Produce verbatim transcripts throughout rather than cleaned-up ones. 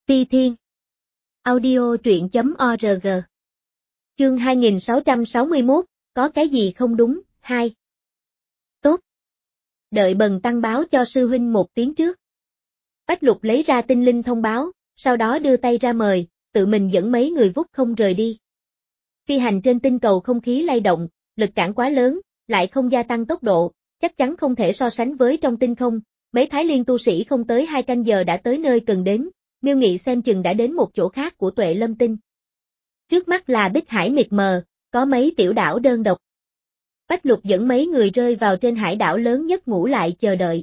Ti Thiên. Audio truyện chấm org. Chương hai nghìn sáu trăm sáu mươi mốt, có cái gì không đúng, hai. Tốt. Đợi bần tăng báo cho sư huynh một tiếng trước. Bách Lục lấy ra tinh linh thông báo, sau đó đưa tay ra mời, tự mình dẫn mấy người vút không rời đi. Phi hành trên tinh cầu không khí lay động, lực cản quá lớn, lại không gia tăng tốc độ, chắc chắn không thể so sánh với trong tinh không, mấy thái liên tu sĩ không tới hai canh giờ đã tới nơi cần đến. Miêu Nghị xem chừng đã đến một chỗ khác của Tuệ Lâm Tinh. Trước mắt là Bích Hải mịt mờ, có mấy tiểu đảo đơn độc. Bách Lục dẫn mấy người rơi vào trên hải đảo lớn nhất ngủ lại chờ đợi.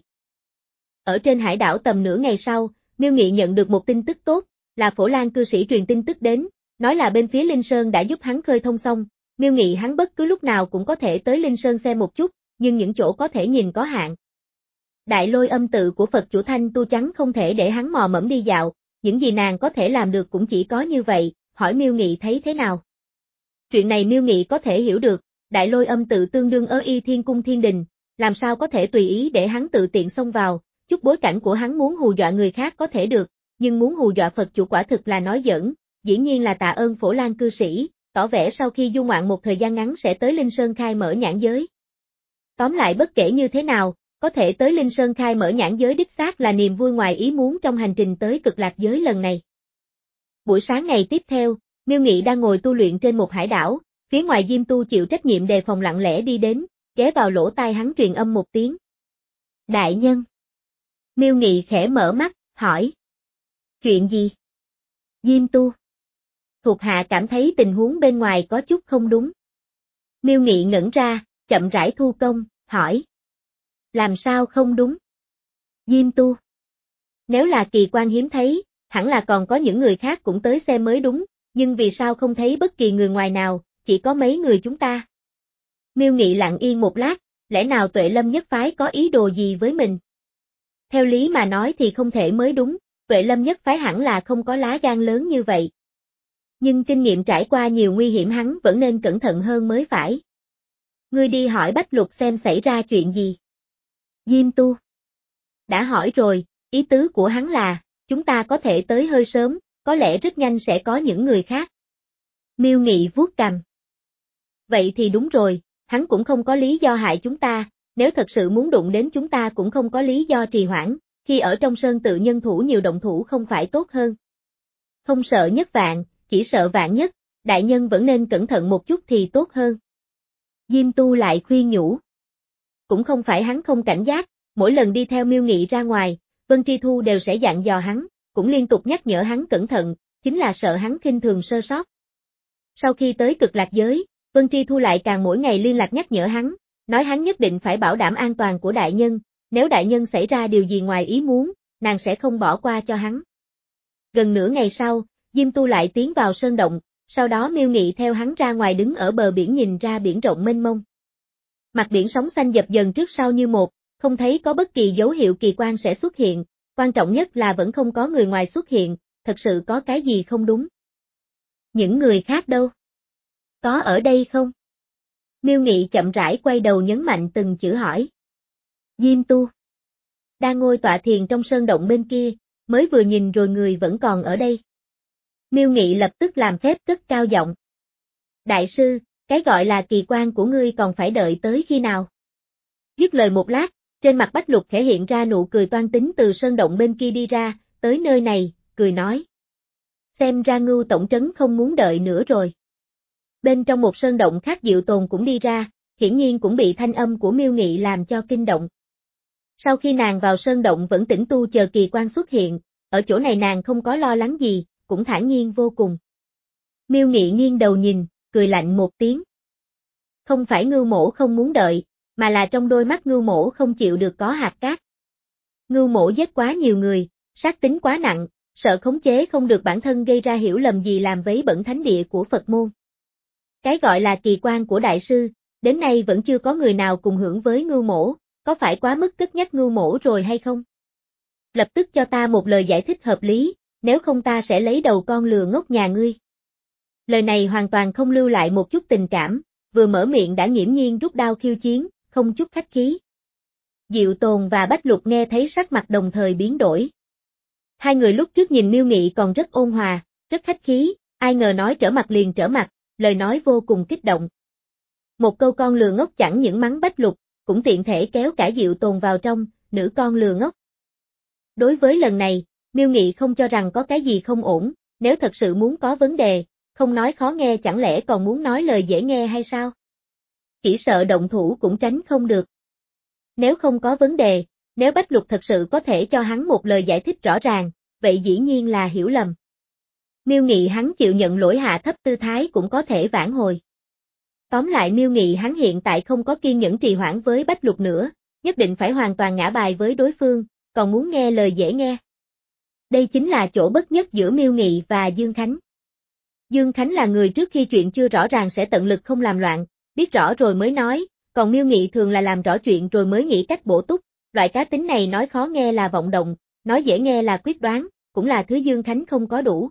Ở trên hải đảo tầm nửa ngày sau, Miêu Nghị nhận được một tin tức tốt, là Phổ Lan cư sĩ truyền tin tức đến, nói là bên phía Linh Sơn đã giúp hắn khơi thông xong. Miêu Nghị hắn bất cứ lúc nào cũng có thể tới Linh Sơn xem một chút, nhưng những chỗ có thể nhìn có hạn. Đại Lôi âm tự của Phật chủ Thanh Tu Chắn không thể để hắn mò mẫm đi dạo. Những gì nàng có thể làm được cũng chỉ có như vậy, hỏi Miêu Nghị thấy thế nào. Chuyện này Miêu Nghị có thể hiểu được, Đại Lôi âm tự tương đương ở Y Thiên Cung Thiên Đình, làm sao có thể tùy ý để hắn tự tiện xông vào, chút bối cảnh của hắn muốn hù dọa người khác có thể được, nhưng muốn hù dọa Phật chủ quả thực là nói giỡn, dĩ nhiên là tạ ơn Phổ Lan cư sĩ, tỏ vẻ sau khi du ngoạn một thời gian ngắn sẽ tới Linh Sơn khai mở nhãn giới. Tóm lại bất kể như thế nào, có thể tới Linh Sơn khai mở nhãn giới đích xác là niềm vui ngoài ý muốn trong hành trình tới Cực Lạc giới lần này. Buổi sáng ngày tiếp theo, Miêu Nghị đang ngồi tu luyện trên một hải đảo, phía ngoài Diêm Tu chịu trách nhiệm đề phòng lặng lẽ đi đến, ghé vào lỗ tai hắn truyền âm một tiếng. Đại nhân. Miêu Nghị khẽ mở mắt, hỏi. Chuyện gì? Diêm Tu. Thuộc hạ cảm thấy tình huống bên ngoài có chút không đúng. Miêu Nghị ngẩn ra, chậm rãi thu công, hỏi. Làm sao không đúng? Diêm Tu. Nếu là kỳ quan hiếm thấy, hẳn là còn có những người khác cũng tới xem mới đúng, nhưng vì sao không thấy bất kỳ người ngoài nào, chỉ có mấy người chúng ta. Miêu Nghị lặng yên một lát, lẽ nào Tuệ Lâm nhất phái có ý đồ gì với mình? Theo lý mà nói thì không thể mới đúng, Tuệ Lâm nhất phái hẳn là không có lá gan lớn như vậy. Nhưng kinh nghiệm trải qua nhiều nguy hiểm hắn vẫn nên cẩn thận hơn mới phải. Ngươi đi hỏi Bách Lục xem xảy ra chuyện gì. Diêm Tu. Đã hỏi rồi, ý tứ của hắn là, chúng ta có thể tới hơi sớm, có lẽ rất nhanh sẽ có những người khác. Miêu Nghị vuốt cằm. Vậy thì đúng rồi, hắn cũng không có lý do hại chúng ta, nếu thật sự muốn đụng đến chúng ta cũng không có lý do trì hoãn, khi ở trong sơn tự nhân thủ nhiều động thủ không phải tốt hơn. Không sợ nhất vạn, chỉ sợ vạn nhất, đại nhân vẫn nên cẩn thận một chút thì tốt hơn. Diêm Tu lại khuyên nhủ. Cũng không phải hắn không cảnh giác, mỗi lần đi theo Miêu Nghị ra ngoài, Vân Tri Thu đều sẽ dặn dò hắn, cũng liên tục nhắc nhở hắn cẩn thận, chính là sợ hắn khinh thường sơ sót. Sau khi tới Cực Lạc giới, Vân Tri Thu lại càng mỗi ngày liên lạc nhắc nhở hắn, nói hắn nhất định phải bảo đảm an toàn của đại nhân, nếu đại nhân xảy ra điều gì ngoài ý muốn, nàng sẽ không bỏ qua cho hắn. Gần nửa ngày sau, Diêm Tu lại tiến vào sơn động, sau đó Miêu Nghị theo hắn ra ngoài đứng ở bờ biển nhìn ra biển rộng mênh mông. Mặt biển sóng xanh dập dần trước sau như một, không thấy có bất kỳ dấu hiệu kỳ quan sẽ xuất hiện, quan trọng nhất là vẫn không có người ngoài xuất hiện, thật sự có cái gì không đúng. Những người khác đâu? Có ở đây không? Miêu Nghị chậm rãi quay đầu nhấn mạnh từng chữ hỏi. Diêm Tu. Đang ngồi tọa thiền trong sơn động bên kia, mới vừa nhìn rồi người vẫn còn ở đây. Miêu Nghị lập tức làm phép cất cao giọng. Đại sư, cái gọi là kỳ quan của ngươi còn phải đợi tới khi nào? Dứt lời một lát, trên mặt Bách Lục khẽ hiện ra nụ cười toan tính từ sơn động bên kia đi ra, tới nơi này, cười nói. Xem ra Ngưu tổng trấn không muốn đợi nữa rồi. Bên trong một sơn động khác Diệu Tồn cũng đi ra, hiển nhiên cũng bị thanh âm của Miêu Nghị làm cho kinh động. Sau khi nàng vào sơn động vẫn tĩnh tu chờ kỳ quan xuất hiện, ở chỗ này nàng không có lo lắng gì, cũng thản nhiên vô cùng. Miêu Nghị nghiêng đầu nhìn, cười lạnh một tiếng. Không phải Ngưu mỗ không muốn đợi, mà là trong đôi mắt Ngưu mỗ không chịu được có hạt cát. Ngưu mỗ giết quá nhiều người, sát tính quá nặng, sợ khống chế không được bản thân gây ra hiểu lầm gì làm vấy bẩn thánh địa của Phật môn. Cái gọi là kỳ quan của đại sư, đến nay vẫn chưa có người nào cùng hưởng với Ngưu mỗ, có phải quá mức cất nhắc Ngưu mỗ rồi hay không? Lập tức cho ta một lời giải thích hợp lý, nếu không ta sẽ lấy đầu con lừa ngốc nhà ngươi. Lời này hoàn toàn không lưu lại một chút tình cảm, vừa mở miệng đã nghiễm nhiên rút đao khiêu chiến, không chút khách khí. Diệu Tồn và Bách Lục nghe thấy sắc mặt đồng thời biến đổi. Hai người lúc trước nhìn Miêu Nghị còn rất ôn hòa, rất khách khí, ai ngờ nói trở mặt liền trở mặt, lời nói vô cùng kích động. Một câu con lừa ngốc chẳng những mắng Bách Lục, cũng tiện thể kéo cả Diệu Tồn vào trong, nữ con lừa ngốc. Đối với lần này, Miêu Nghị không cho rằng có cái gì không ổn, nếu thật sự muốn có vấn đề, không nói khó nghe chẳng lẽ còn muốn nói lời dễ nghe hay sao? Chỉ sợ động thủ cũng tránh không được. Nếu không có vấn đề, nếu Bách Lục thật sự có thể cho hắn một lời giải thích rõ ràng, vậy dĩ nhiên là hiểu lầm. Miêu Nghị hắn chịu nhận lỗi hạ thấp tư thái cũng có thể vãn hồi. Tóm lại Miêu Nghị hắn hiện tại không có kiên nhẫn trì hoãn với Bách Lục nữa, nhất định phải hoàn toàn ngã bài với đối phương, còn muốn nghe lời dễ nghe. Đây chính là chỗ bất nhất giữa Miêu Nghị và Dương Khánh. Dương Khánh là người trước khi chuyện chưa rõ ràng sẽ tận lực không làm loạn, biết rõ rồi mới nói, còn Miêu Nghị thường là làm rõ chuyện rồi mới nghĩ cách bổ túc, loại cá tính này nói khó nghe là vọng động, nói dễ nghe là quyết đoán, cũng là thứ Dương Khánh không có đủ.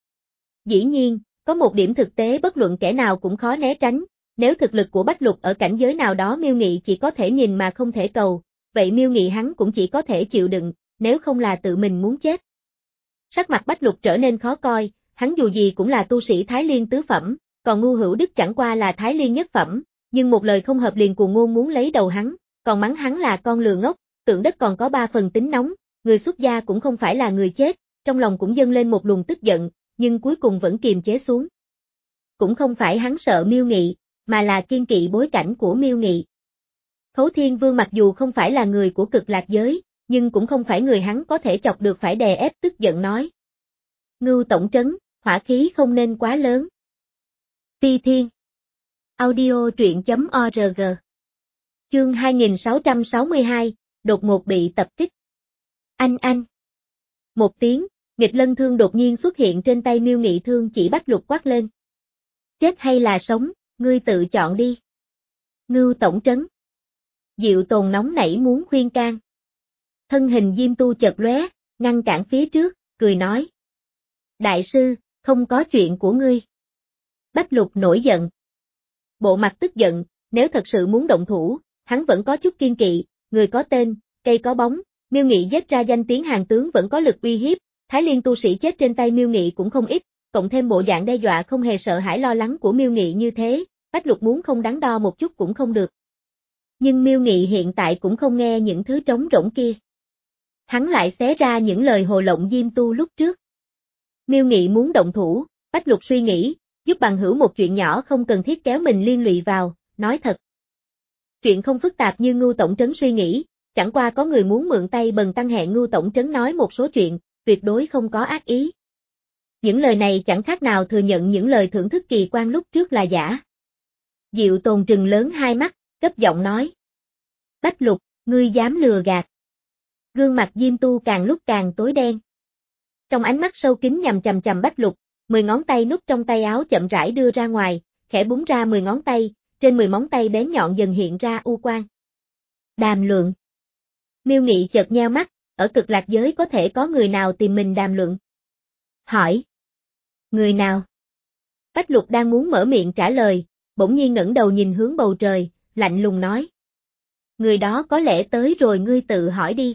Dĩ nhiên, có một điểm thực tế bất luận kẻ nào cũng khó né tránh, nếu thực lực của Bách Lục ở cảnh giới nào đó Miêu Nghị chỉ có thể nhìn mà không thể cầu, vậy Miêu Nghị hắn cũng chỉ có thể chịu đựng, nếu không là tự mình muốn chết. Sắc mặt Bách Lục trở nên khó coi, hắn dù gì cũng là tu sĩ Thái Liên tứ phẩm, còn Ngu Hữu Đức chẳng qua là Thái Liên nhất phẩm, nhưng một lời không hợp liền cuồng ngôn muốn lấy đầu hắn, còn mắng hắn là con lừa ngốc, tượng đất còn có ba phần tính nóng, người xuất gia cũng không phải là người chết, trong lòng cũng dâng lên một luồng tức giận, nhưng cuối cùng vẫn kiềm chế xuống. Cũng không phải hắn sợ Miêu Nghị, mà là kiên kỵ bối cảnh của Miêu Nghị. Khấu Thiên Vương mặc dù không phải là người của Cực Lạc giới, nhưng cũng không phải người hắn có thể chọc được phải đè ép tức giận nói. Ngưu tổng trấn, hỏa khí không nên quá lớn. Phi Thiên. Audio truyện chấm org. Chương hai nghìn sáu trăm sáu mươi hai, đột ngột bị tập kích. Anh anh. Một tiếng, nghịch lân thương đột nhiên xuất hiện trên tay Miêu Nghị, thương chỉ Bách Lục quát lên. Chết hay là sống, ngươi tự chọn đi. Ngưu tổng trấn. Diệu Tồn nóng nảy muốn khuyên can. Thân hình Diêm Tu chợt lóe, ngăn cản phía trước, cười nói. Đại sư, không có chuyện của ngươi. Bách Lục nổi giận. Bộ mặt tức giận, nếu thật sự muốn động thủ, hắn vẫn có chút kiên kỵ, người có tên, cây có bóng, Miêu Nghị giết ra danh tiếng hàng tướng vẫn có lực uy hiếp, Thái Liên tu sĩ chết trên tay Miêu Nghị cũng không ít, cộng thêm bộ dạng đe dọa không hề sợ hãi lo lắng của Miêu Nghị như thế, Bách Lục muốn không đắn đo một chút cũng không được. Nhưng Miêu Nghị hiện tại cũng không nghe những thứ trống rỗng kia. Hắn lại xé ra những lời hồ lộng Diêm Tu lúc trước. Miêu Nghị muốn động thủ, Bách Lục suy nghĩ, giúp bằng hữu một chuyện nhỏ không cần thiết kéo mình liên lụy vào, nói thật. Chuyện không phức tạp như Ngưu tổng trấn suy nghĩ, chẳng qua có người muốn mượn tay Bần tăng hẹn Ngưu tổng trấn nói một số chuyện, tuyệt đối không có ác ý. Những lời này chẳng khác nào thừa nhận những lời thưởng thức kỳ quan lúc trước là giả. Diệu Tồn trừng lớn hai mắt, gấp giọng nói. Bách Lục, ngươi dám lừa gạt. Gương mặt Diêm Tu càng lúc càng tối đen. Trong ánh mắt sâu kín nhằm chằm chằm Bách Lục, mười ngón tay nút trong tay áo chậm rãi đưa ra ngoài, khẽ búng ra mười ngón tay, trên mười móng tay bén nhọn dần hiện ra u quang. Đàm luận. Miêu Nghị chợt nheo mắt, ở Cực Lạc giới có thể có người nào tìm mình đàm luận? Hỏi. Người nào? Bách Lục đang muốn mở miệng trả lời, bỗng nhiên ngẩng đầu nhìn hướng bầu trời, lạnh lùng nói. Người đó có lẽ tới rồi, ngươi tự hỏi đi.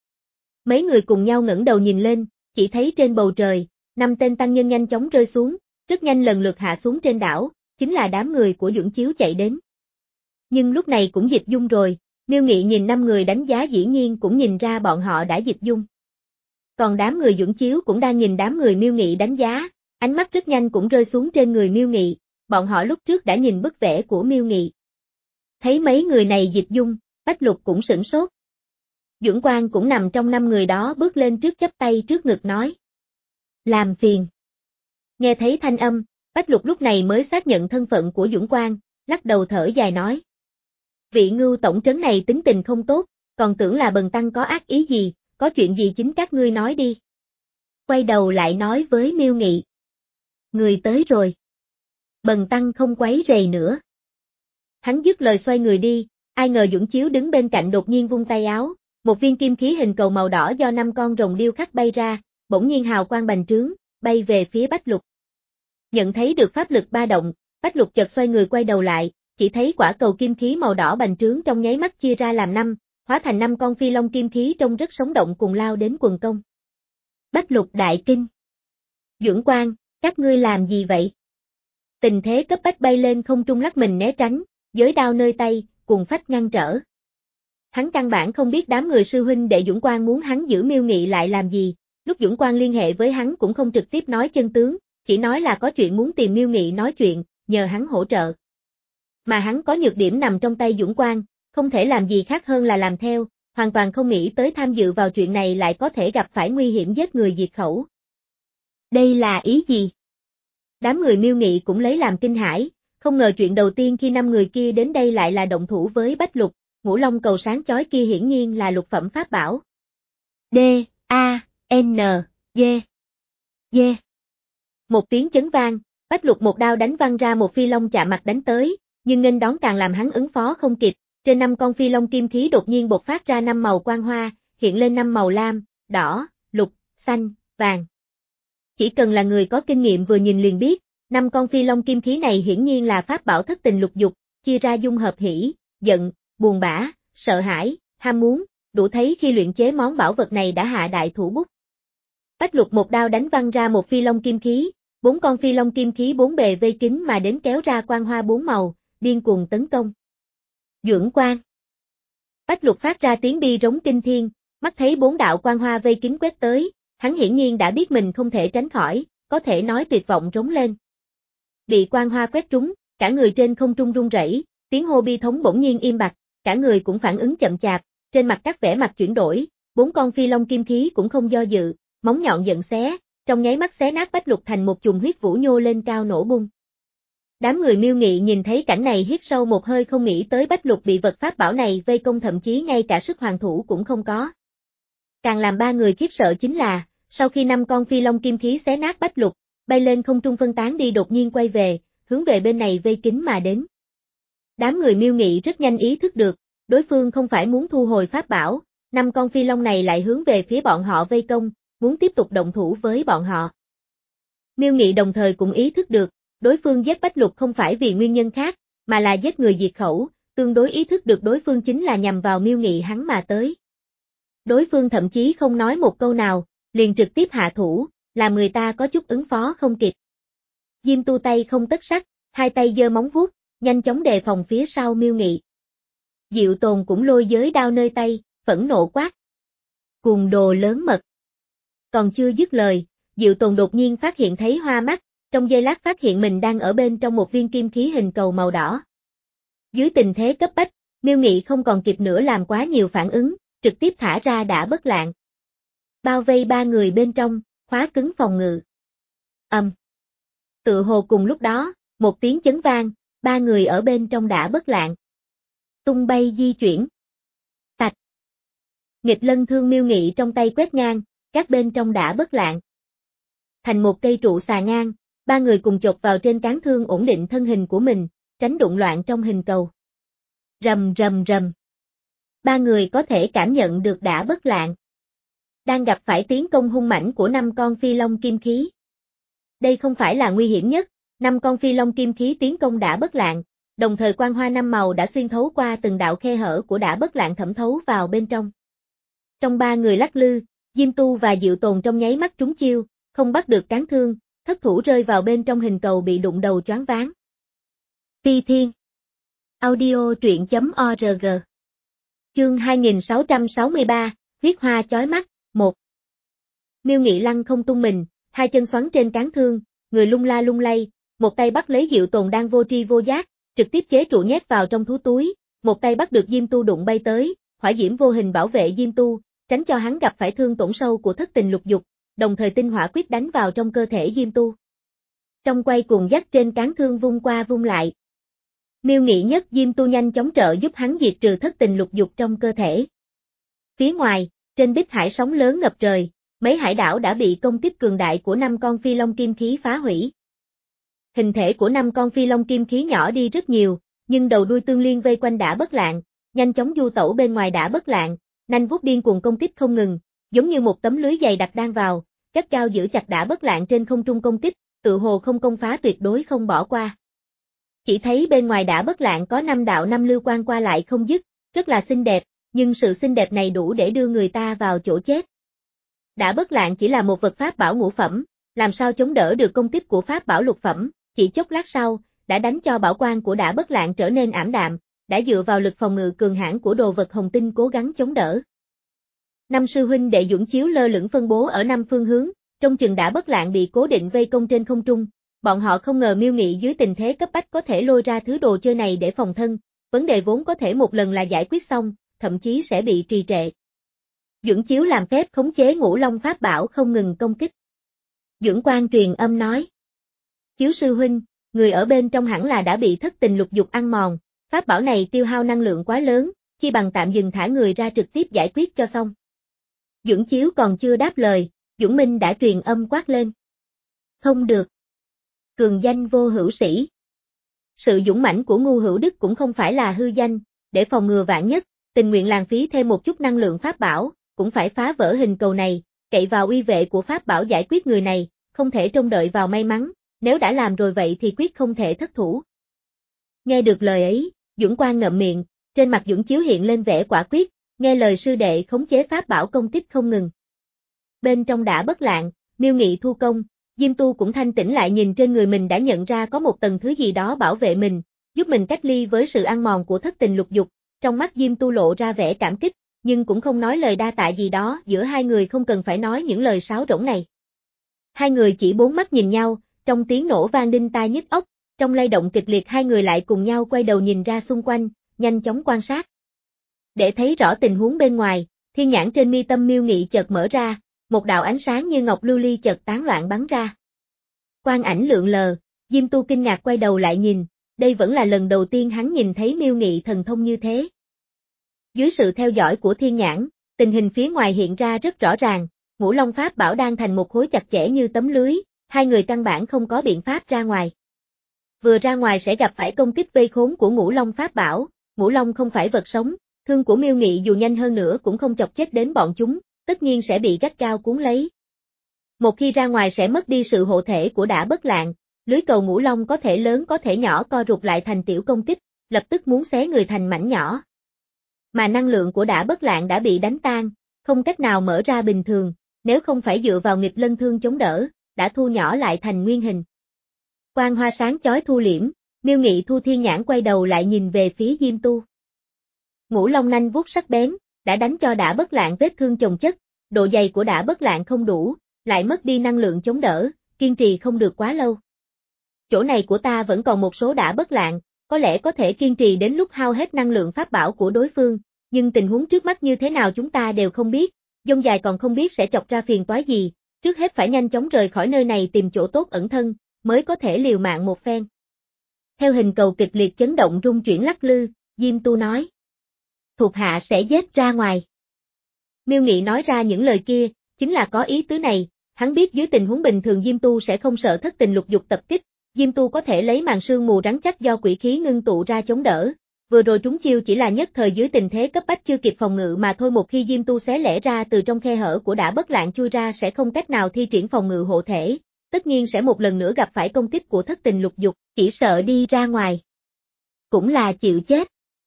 Mấy người cùng nhau ngẩng đầu nhìn lên, chỉ thấy trên bầu trời, năm tên tăng nhân nhanh chóng rơi xuống, rất nhanh lần lượt hạ xuống trên đảo, chính là đám người của Duẩn Chiếu chạy đến. Nhưng lúc này cũng dịch dung rồi, Miêu Nghị nhìn năm người đánh giá dĩ nhiên cũng nhìn ra bọn họ đã dịch dung. Còn đám người Duẩn Chiếu cũng đang nhìn đám người Miêu Nghị đánh giá, ánh mắt rất nhanh cũng rơi xuống trên người Miêu Nghị, bọn họ lúc trước đã nhìn bức vẽ của Miêu Nghị. Thấy mấy người này dịch dung, Bách Lục cũng sửng sốt. Duẩn Quang cũng nằm trong năm người đó bước lên trước chắp tay trước ngực nói. Làm phiền. Nghe thấy thanh âm, Bách Lục lúc này mới xác nhận thân phận của Duẩn Quang, lắc đầu thở dài nói. Vị Ngưu tổng trấn này tính tình không tốt, còn tưởng là Bần tăng có ác ý gì, có chuyện gì chính các ngươi nói đi. Quay đầu lại nói với Miêu Nghị. Người tới rồi. Bần tăng không quấy rầy nữa. Hắn dứt lời xoay người đi, ai ngờ Duẩn Chiếu đứng bên cạnh đột nhiên vung tay áo, một viên kim khí hình cầu màu đỏ do năm con rồng điêu khắc bay ra, bỗng nhiên hào quang bành trướng, bay về phía Bách Lục. Nhận thấy được pháp lực ba động, Bách Lục chợt xoay người quay đầu lại, chỉ thấy quả cầu kim khí màu đỏ bành trướng trong nháy mắt chia ra làm năm, hóa thành năm con phi long kim khí trông rất sống động cùng lao đến quần công. Bách Lục đại kinh. Duẩn Quang, các ngươi làm gì vậy? Tình thế cấp bách bay lên không trung lắc mình né tránh, giới đao nơi tay, cùng phách ngăn trở. Hắn căn bản không biết đám người sư huynh đệ Duẩn Quang muốn hắn giữ Miêu Nghị lại làm gì, lúc Duẩn Quang liên hệ với hắn cũng không trực tiếp nói chân tướng, chỉ nói là có chuyện muốn tìm Miêu Nghị nói chuyện, nhờ hắn hỗ trợ. Mà hắn có nhược điểm nằm trong tay Duẩn Quang, không thể làm gì khác hơn là làm theo, hoàn toàn không nghĩ tới tham dự vào chuyện này lại có thể gặp phải nguy hiểm giết người diệt khẩu. Đây là ý gì? Đám người Miêu Nghị cũng lấy làm kinh hãi, không ngờ chuyện đầu tiên khi năm người kia đến đây lại là động thủ với Bách Lục, ngũ long cầu sáng chói kia hiển nhiên là lục phẩm pháp bảo. D, A, N, G, G. Một tiếng chấn vang, Bách Lục một đao đánh văng ra một phi long chạm mặt đánh tới, nhưng nghênh đón càng làm hắn ứng phó không kịp, trên năm con phi long kim khí đột nhiên bộc phát ra năm màu quang hoa, hiện lên năm màu lam, đỏ, lục, xanh, vàng. Chỉ cần là người có kinh nghiệm vừa nhìn liền biết, năm con phi long kim khí này hiển nhiên là pháp bảo thất tình lục dục, chia ra dung hợp hỉ, giận, buồn bã, sợ hãi, ham muốn, đủ thấy khi luyện chế món bảo vật này đã hạ đại thủ bút. Bách Lục một đao đánh văng ra một phi long kim khí, bốn con phi long kim khí bốn bề vây kín mà đến kéo ra quang hoa bốn màu, điên cuồng tấn công. Duẩn Quang. Bách Lục phát ra tiếng bi rống kinh thiên, mắt thấy bốn đạo quang hoa vây kín quét tới, hắn hiển nhiên đã biết mình không thể tránh khỏi, có thể nói tuyệt vọng rống lên. Bị quang hoa quét trúng, cả người trên không trung run rẩy, tiếng hô bi thống bỗng nhiên im bặt, cả người cũng phản ứng chậm chạp, trên mặt các vẻ mặt chuyển đổi, bốn con phi long kim khí cũng không do dự, móng nhọn giận xé, trong nháy mắt xé nát Bách Lục thành một chùm huyết vũ nhô lên cao nổ bung. Đám người Miêu Nghị nhìn thấy cảnh này hít sâu một hơi, không nghĩ tới Bách Lục bị vật pháp bảo này vây công, thậm chí ngay cả sức hoàn thủ cũng không có. Càng làm ba người khiếp sợ chính là, sau khi năm con phi long kim khí xé nát Bách Lục, bay lên không trung phân tán đi đột nhiên quay về, hướng về bên này vây kín mà đến. Đám người Miêu Nghị rất nhanh ý thức được, đối phương không phải muốn thu hồi pháp bảo, năm con phi long này lại hướng về phía bọn họ vây công, muốn tiếp tục động thủ với bọn họ. Miêu Nghị đồng thời cũng ý thức được, đối phương giết Bách Lục không phải vì nguyên nhân khác, mà là giết người diệt khẩu, tương đối ý thức được đối phương chính là nhằm vào Miêu Nghị hắn mà tới. Đối phương thậm chí không nói một câu nào, liền trực tiếp hạ thủ, làm người ta có chút ứng phó không kịp. Diêm Tu tay không tất sắc, hai tay giơ móng vuốt, nhanh chóng đề phòng phía sau Miêu Nghị. Diệu Tồn cũng lôi giới đao nơi tay, phẫn nộ quát. Cùng đồ lớn mật. Còn chưa dứt lời, Diệu Tồn đột nhiên phát hiện thấy hoa mắt, trong giây lát phát hiện mình đang ở bên trong một viên kim khí hình cầu màu đỏ. Dưới tình thế cấp bách, Miêu Nghị không còn kịp nữa làm quá nhiều phản ứng, trực tiếp thả ra Đả Bất Lạng. Bao vây ba người bên trong, khóa cứng phòng ngự. Ầm. Um. Tự hồ cùng lúc đó, một tiếng chấn vang, ba người ở bên trong Đả Bất Lạng tung bay di chuyển. Tạch. Nghịch lân thương Miêu Nghị trong tay quét ngang, các bên trong Đả Bất Lạng thành một cây trụ xà ngang, ba người cùng chộp vào trên cán thương ổn định thân hình của mình, tránh đụng loạn trong hình cầu. Rầm rầm rầm. Ba người có thể cảm nhận được Đả Bất Lạng đang gặp phải tiến công hung mãnh của năm con phi long kim khí. Đây không phải là nguy hiểm nhất, năm con phi long kim khí tiến công Đả Bất Lạng, đồng thời quang hoa năm màu đã xuyên thấu qua từng đạo khe hở của Đả Bất Lạng thẩm thấu vào bên trong. Trong ba người lắc lư, Diêm Tu và Diệu Tồn trong nháy mắt trúng chiêu, không bắt được cán thương, thất thủ rơi vào bên trong hình cầu bị đụng đầu choáng váng. Phi Thiên. Audio truyện chấm org. Chương hai nghìn sáu trăm sáu mươi ba, huyết hoa chói mắt, một. Miêu Nghị lăng không tung mình, hai chân xoắn trên cán thương, người lung la lung lay, một tay bắt lấy Diệu Tồn đang vô tri vô giác, trực tiếp chế trụ nhét vào trong thú túi, một tay bắt được Diêm Tu đụng bay tới, hỏa diễm vô hình bảo vệ Diêm Tu, tránh cho hắn gặp phải thương tổn sâu của thất tình lục dục, đồng thời tinh hỏa quyết đánh vào trong cơ thể Diêm Tu. Trong quay cuồng dắt trên cán thương vung qua vung lại. Miêu Nghị nhất Diêm Tu nhanh chóng trợ giúp hắn diệt trừ thất tình lục dục trong cơ thể. Phía ngoài, trên Bích Hải sóng lớn ngập trời, mấy hải đảo đã bị công kích cường đại của năm con phi long kim khí phá hủy. Hình thể của năm con phi long kim khí nhỏ đi rất nhiều, nhưng đầu đuôi tương liên vây quanh Đả Bất Lạng, nhanh chóng du tẩu bên ngoài Đả Bất Lạng, nanh vuốt điên cuồng công kích không ngừng, giống như một tấm lưới dày đặc đang vào, gắt gao giữ chặt Đả Bất Lạng trên không trung công kích, tự hồ không công phá tuyệt đối không bỏ qua. Chỉ thấy bên ngoài Đả Bất Lạng có năm đạo năm lưu quang qua lại không dứt, rất là xinh đẹp, nhưng sự xinh đẹp này đủ để đưa người ta vào chỗ chết. Đã bất lạng chỉ là một vật pháp bảo ngũ phẩm, làm sao chống đỡ được công kích của pháp bảo lục phẩm, chỉ chốc lát sau, đã đánh cho bảo quang của đã bất lạng trở nên ảm đạm, đã dựa vào lực phòng ngự cường hãn của đồ vật hồng tinh cố gắng chống đỡ. Năm sư huynh đệ Duẩn Chiếu lơ lửng phân bố ở năm phương hướng, trong chừng đã bất lạng bị cố định vây công trên không trung, bọn họ không ngờ Miêu Nghị dưới tình thế cấp bách có thể lôi ra thứ đồ chơi này để phòng thân, vấn đề vốn có thể một lần là giải quyết xong, thậm chí sẽ bị trì trệ. Duẩn Chiếu làm phép khống chế Ngũ Long pháp bảo không ngừng công kích. Duẩn Quang truyền âm nói: Chiếu sư huynh, người ở bên trong hẳn là đã bị thất tình lục dục ăn mòn, pháp bảo này tiêu hao năng lượng quá lớn, chi bằng tạm dừng thả người ra trực tiếp giải quyết cho xong. Duẩn Chiếu còn chưa đáp lời, Duẩn Minh đã truyền âm quát lên: Không được. Cường danh vô hữu sĩ. Sự dũng mãnh của Ngu Hữu Đức cũng không phải là hư danh, để phòng ngừa vạn nhất, tình nguyện lãng phí thêm một chút năng lượng pháp bảo, cũng phải phá vỡ hình cầu này, cậy vào uy vệ của pháp bảo giải quyết người này, không thể trông đợi vào may mắn, nếu đã làm rồi vậy thì quyết không thể thất thủ. Nghe được lời ấy, Duẩn Quang ngậm miệng, trên mặt Duẩn Chiếu hiện lên vẻ quả quyết, nghe lời sư đệ khống chế pháp bảo công kích không ngừng. Bên trong đã bất lạng, Miêu Nghị thu công, Diêm Tu cũng thanh tĩnh lại nhìn trên người mình đã nhận ra có một tầng thứ gì đó bảo vệ mình, giúp mình cách ly với sự ăn mòn của thất tình lục dục, trong mắt Diêm Tu lộ ra vẻ cảm kích, nhưng cũng không nói lời đa tạ gì đó, giữa hai người không cần phải nói những lời sáo rỗng này. Hai người chỉ bốn mắt nhìn nhau, trong tiếng nổ vang đinh tai nhức óc, trong lay động kịch liệt hai người lại cùng nhau quay đầu nhìn ra xung quanh, nhanh chóng quan sát. Để thấy rõ tình huống bên ngoài, thiên nhãn trên mi tâm Miêu Nghị chợt mở ra, một đạo ánh sáng như ngọc lưu ly chợt tán loạn bắn ra. Quang ảnh lượn lờ, Diêm Tu kinh ngạc quay đầu lại nhìn, đây vẫn là lần đầu tiên hắn nhìn thấy Miêu Nghị thần thông như thế. Dưới sự theo dõi của thiên nhãn, tình hình phía ngoài hiện ra rất rõ ràng, Ngũ Long pháp bảo đang thành một khối chặt chẽ như tấm lưới, hai người căn bản không có biện pháp ra ngoài. Vừa ra ngoài sẽ gặp phải công kích vây khốn của Ngũ Long pháp bảo, Ngũ Long không phải vật sống, thương của Miêu Nghị dù nhanh hơn nữa cũng không chọc chết đến bọn chúng, tất nhiên sẽ bị gắt gao cuốn lấy. Một khi ra ngoài sẽ mất đi sự hộ thể của đã bất lạng, lưới cầu Ngũ Long có thể lớn có thể nhỏ co rụt lại thành tiểu công kích, lập tức muốn xé người thành mảnh nhỏ. Mà năng lượng của đã bất lạng đã bị đánh tan, không cách nào mở ra bình thường, nếu không phải dựa vào nghịch lân thương chống đỡ, đã thu nhỏ lại thành nguyên hình. Quang hoa sáng chói thu liễm, Miêu Nghị thu thiên nhãn quay đầu lại nhìn về phía Diêm Tu. Ngũ Long nanh vuốt sắc bén, đã đánh cho đã bất lạng vết thương chồng chất, độ dày của đã bất lạng không đủ, lại mất đi năng lượng chống đỡ, kiên trì không được quá lâu. Chỗ này của ta vẫn còn một số đã bất lạng, có lẽ có thể kiên trì đến lúc hao hết năng lượng pháp bảo của đối phương, nhưng tình huống trước mắt như thế nào chúng ta đều không biết, dông dài còn không biết sẽ chọc ra phiền toái gì, trước hết phải nhanh chóng rời khỏi nơi này tìm chỗ tốt ẩn thân, mới có thể liều mạng một phen. Theo hình cầu kịch liệt chấn động rung chuyển lắc lư, Diêm Tu nói: Thuộc hạ sẽ giết ra ngoài. Miêu Nghị nói ra những lời kia, chính là có ý tứ này, hắn biết dưới tình huống bình thường Diêm Tu sẽ không sợ thất tình lục dục tập kích, Diêm Tu có thể lấy màn sương mù rắn chắc do quỷ khí ngưng tụ ra chống đỡ, vừa rồi trúng chiêu chỉ là nhất thời dưới tình thế cấp bách chưa kịp phòng ngự mà thôi, một khi Diêm Tu xé lẻ ra từ trong khe hở của đã bất lạng chui ra sẽ không cách nào thi triển phòng ngự hộ thể, tất nhiên sẽ một lần nữa gặp phải công kích của thất tình lục dục, chỉ sợ đi ra ngoài. Cũng là chịu chết.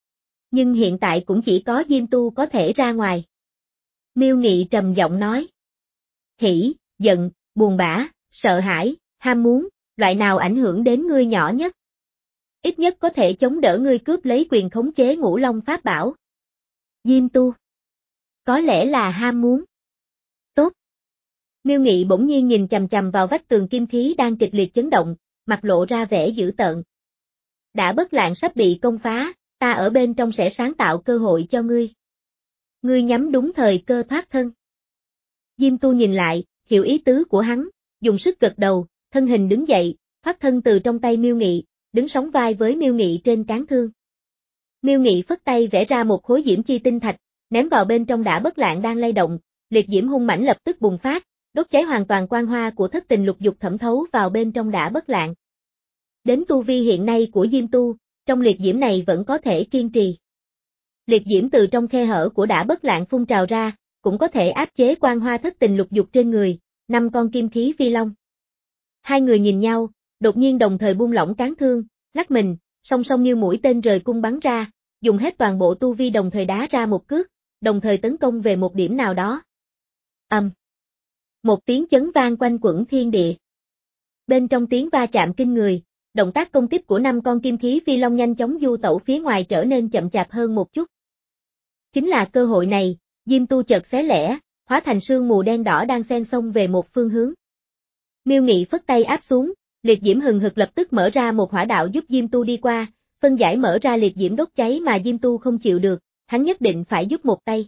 Nhưng hiện tại cũng chỉ có Diêm Tu có thể ra ngoài. Miêu Nghị trầm giọng nói. Hỉ, giận, buồn bã, sợ hãi, ham muốn, loại nào ảnh hưởng đến ngươi nhỏ nhất? Ít nhất có thể chống đỡ ngươi cướp lấy quyền khống chế Ngũ Long pháp bảo. Diêm Tu. Có lẽ là ham muốn. Tốt. Miêu Nghị bỗng nhiên nhìn chằm chằm vào vách tường kim khí đang kịch liệt chấn động, mặt lộ ra vẻ dữ tợn. Đã bất lạng sắp bị công phá, ta ở bên trong sẽ sáng tạo cơ hội cho ngươi. Ngươi nhắm đúng thời cơ thoát thân. Diêm Tu nhìn lại, hiểu ý tứ của hắn, dùng sức gật đầu, thân hình đứng dậy, thoát thân từ trong tay Miêu Nghị, đứng sóng vai với Miêu Nghị trên cán thương. Miêu Nghị phất tay vẽ ra một khối diễm chi tinh thạch, ném vào bên trong đã bất lạng đang lay động, liệt diễm hung mãnh lập tức bùng phát, đốt cháy hoàn toàn quang hoa của thất tình lục dục thẩm thấu vào bên trong đã bất lạng. Đến tu vi hiện nay của Diêm Tu, trong liệt diễm này vẫn có thể kiên trì. Liệt diễm từ trong khe hở của đã bất lạng phun trào ra, cũng có thể áp chế quang hoa thất tình lục dục trên người, năm con kim khí phi long. Hai người nhìn nhau, đột nhiên đồng thời buông lỏng cán thương, lắc mình, song song như mũi tên rời cung bắn ra, dùng hết toàn bộ tu vi đồng thời đá ra một cước, đồng thời tấn công về một điểm nào đó. Ầm. Um. Một tiếng chấn vang quanh quẩn thiên địa. Bên trong tiếng va chạm kinh người, động tác công kích của năm con kim khí phi long nhanh chóng du tẩu phía ngoài trở nên chậm chạp hơn một chút. Chính là cơ hội này, Diêm Tu chợt xé lẻ, hóa thành sương mù đen đỏ đang xen xông về một phương hướng. Miêu Nghị phất tay áp xuống, liệt diễm hừng hực lập tức mở ra một hỏa đạo giúp Diêm Tu đi qua, phân giải mở ra liệt diễm đốt cháy mà Diêm Tu không chịu được, hắn nhất định phải giúp một tay.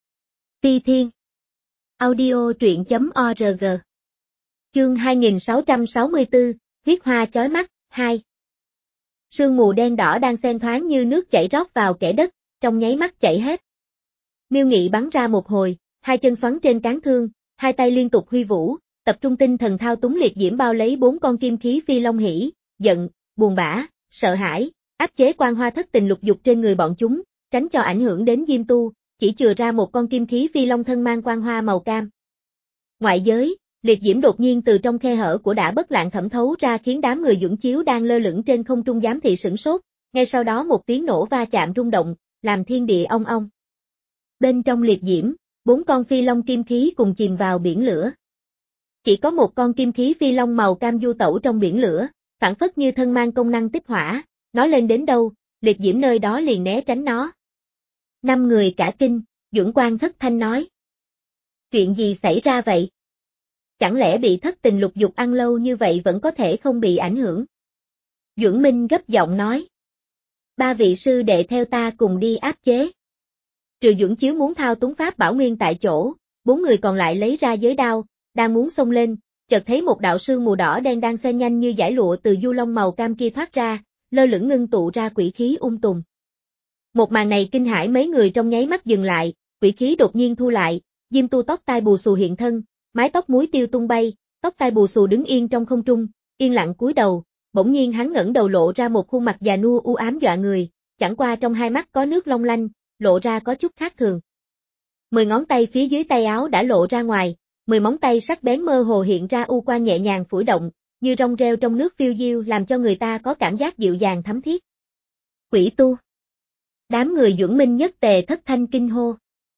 Ti Thiên. Audio truyện chấm org. Chương hai nghìn sáu trăm sáu mươi tư, huyết hoa chói mắt, hai. Sương mù đen đỏ đang xen thoáng như nước chảy rót vào kẽ đất, trong nháy mắt chảy hết. Miêu Nghị bắn ra một hồi, hai chân xoắn trên cán thương, hai tay liên tục huy vũ, tập trung tinh thần thao túng liệt diễm bao lấy bốn con kim khí phi long hỉ, giận, buồn bã, sợ hãi, áp chế quang hoa thất tình lục dục trên người bọn chúng, tránh cho ảnh hưởng đến Diêm Tu, chỉ chừa ra một con kim khí phi long thân mang quang hoa màu cam. Ngoại giới, liệt diễm đột nhiên từ trong khe hở của Đã Bất Lạng thẩm thấu ra khiến đám người Duẩn Chiếu đang lơ lửng trên không trung giám thị sửng sốt, ngay sau đó một tiếng nổ va chạm rung động, làm thiên địa ong ong. Bên trong liệt diễm, bốn con phi long kim khí cùng chìm vào biển lửa. Chỉ có một con kim khí phi long màu cam du tẩu trong biển lửa, phản phất như thân mang công năng tích hỏa, nó lên đến đâu, liệt diễm nơi đó liền né tránh nó. Năm người cả kinh, Duẩn Quan thất thanh nói. Chuyện gì xảy ra vậy? Chẳng lẽ bị thất tình lục dục ăn lâu như vậy vẫn có thể không bị ảnh hưởng? Duẩn Minh gấp giọng nói. Ba vị sư đệ theo ta cùng đi áp chế. Trừ Duẩn Chiếu muốn thao túng pháp bảo nguyên tại chỗ, bốn người còn lại lấy ra giới đao, đang muốn xông lên, chợt thấy một đạo sương mù đỏ đen đang xen nhanh như dải lụa từ du long màu cam kia thoát ra, lơ lửng ngưng tụ ra quỷ khí ung tùm. Một màn này kinh hãi mấy người trong nháy mắt dừng lại, quỷ khí đột nhiên thu lại, Diêm Tu tóc tai bù xù hiện thân, mái tóc muối tiêu tung bay, tóc tai bù xù đứng yên trong không trung, yên lặng cúi đầu, bỗng nhiên hắn ngẩng đầu lộ ra một khuôn mặt già nua u ám dọa người, chẳng qua trong hai mắt có nước long lanh, lộ ra có chút khác thường. Mười ngón tay phía dưới tay áo đã lộ ra ngoài, mười móng tay sắc bén mơ hồ hiện ra u quang nhẹ nhàng phủi động, như rong rêu trong nước phiêu diêu làm cho người ta có cảm giác dịu dàng thấm thiết. Quỷ tu. Đám người Duẩn Minh nhất tề thất thanh kinh hô.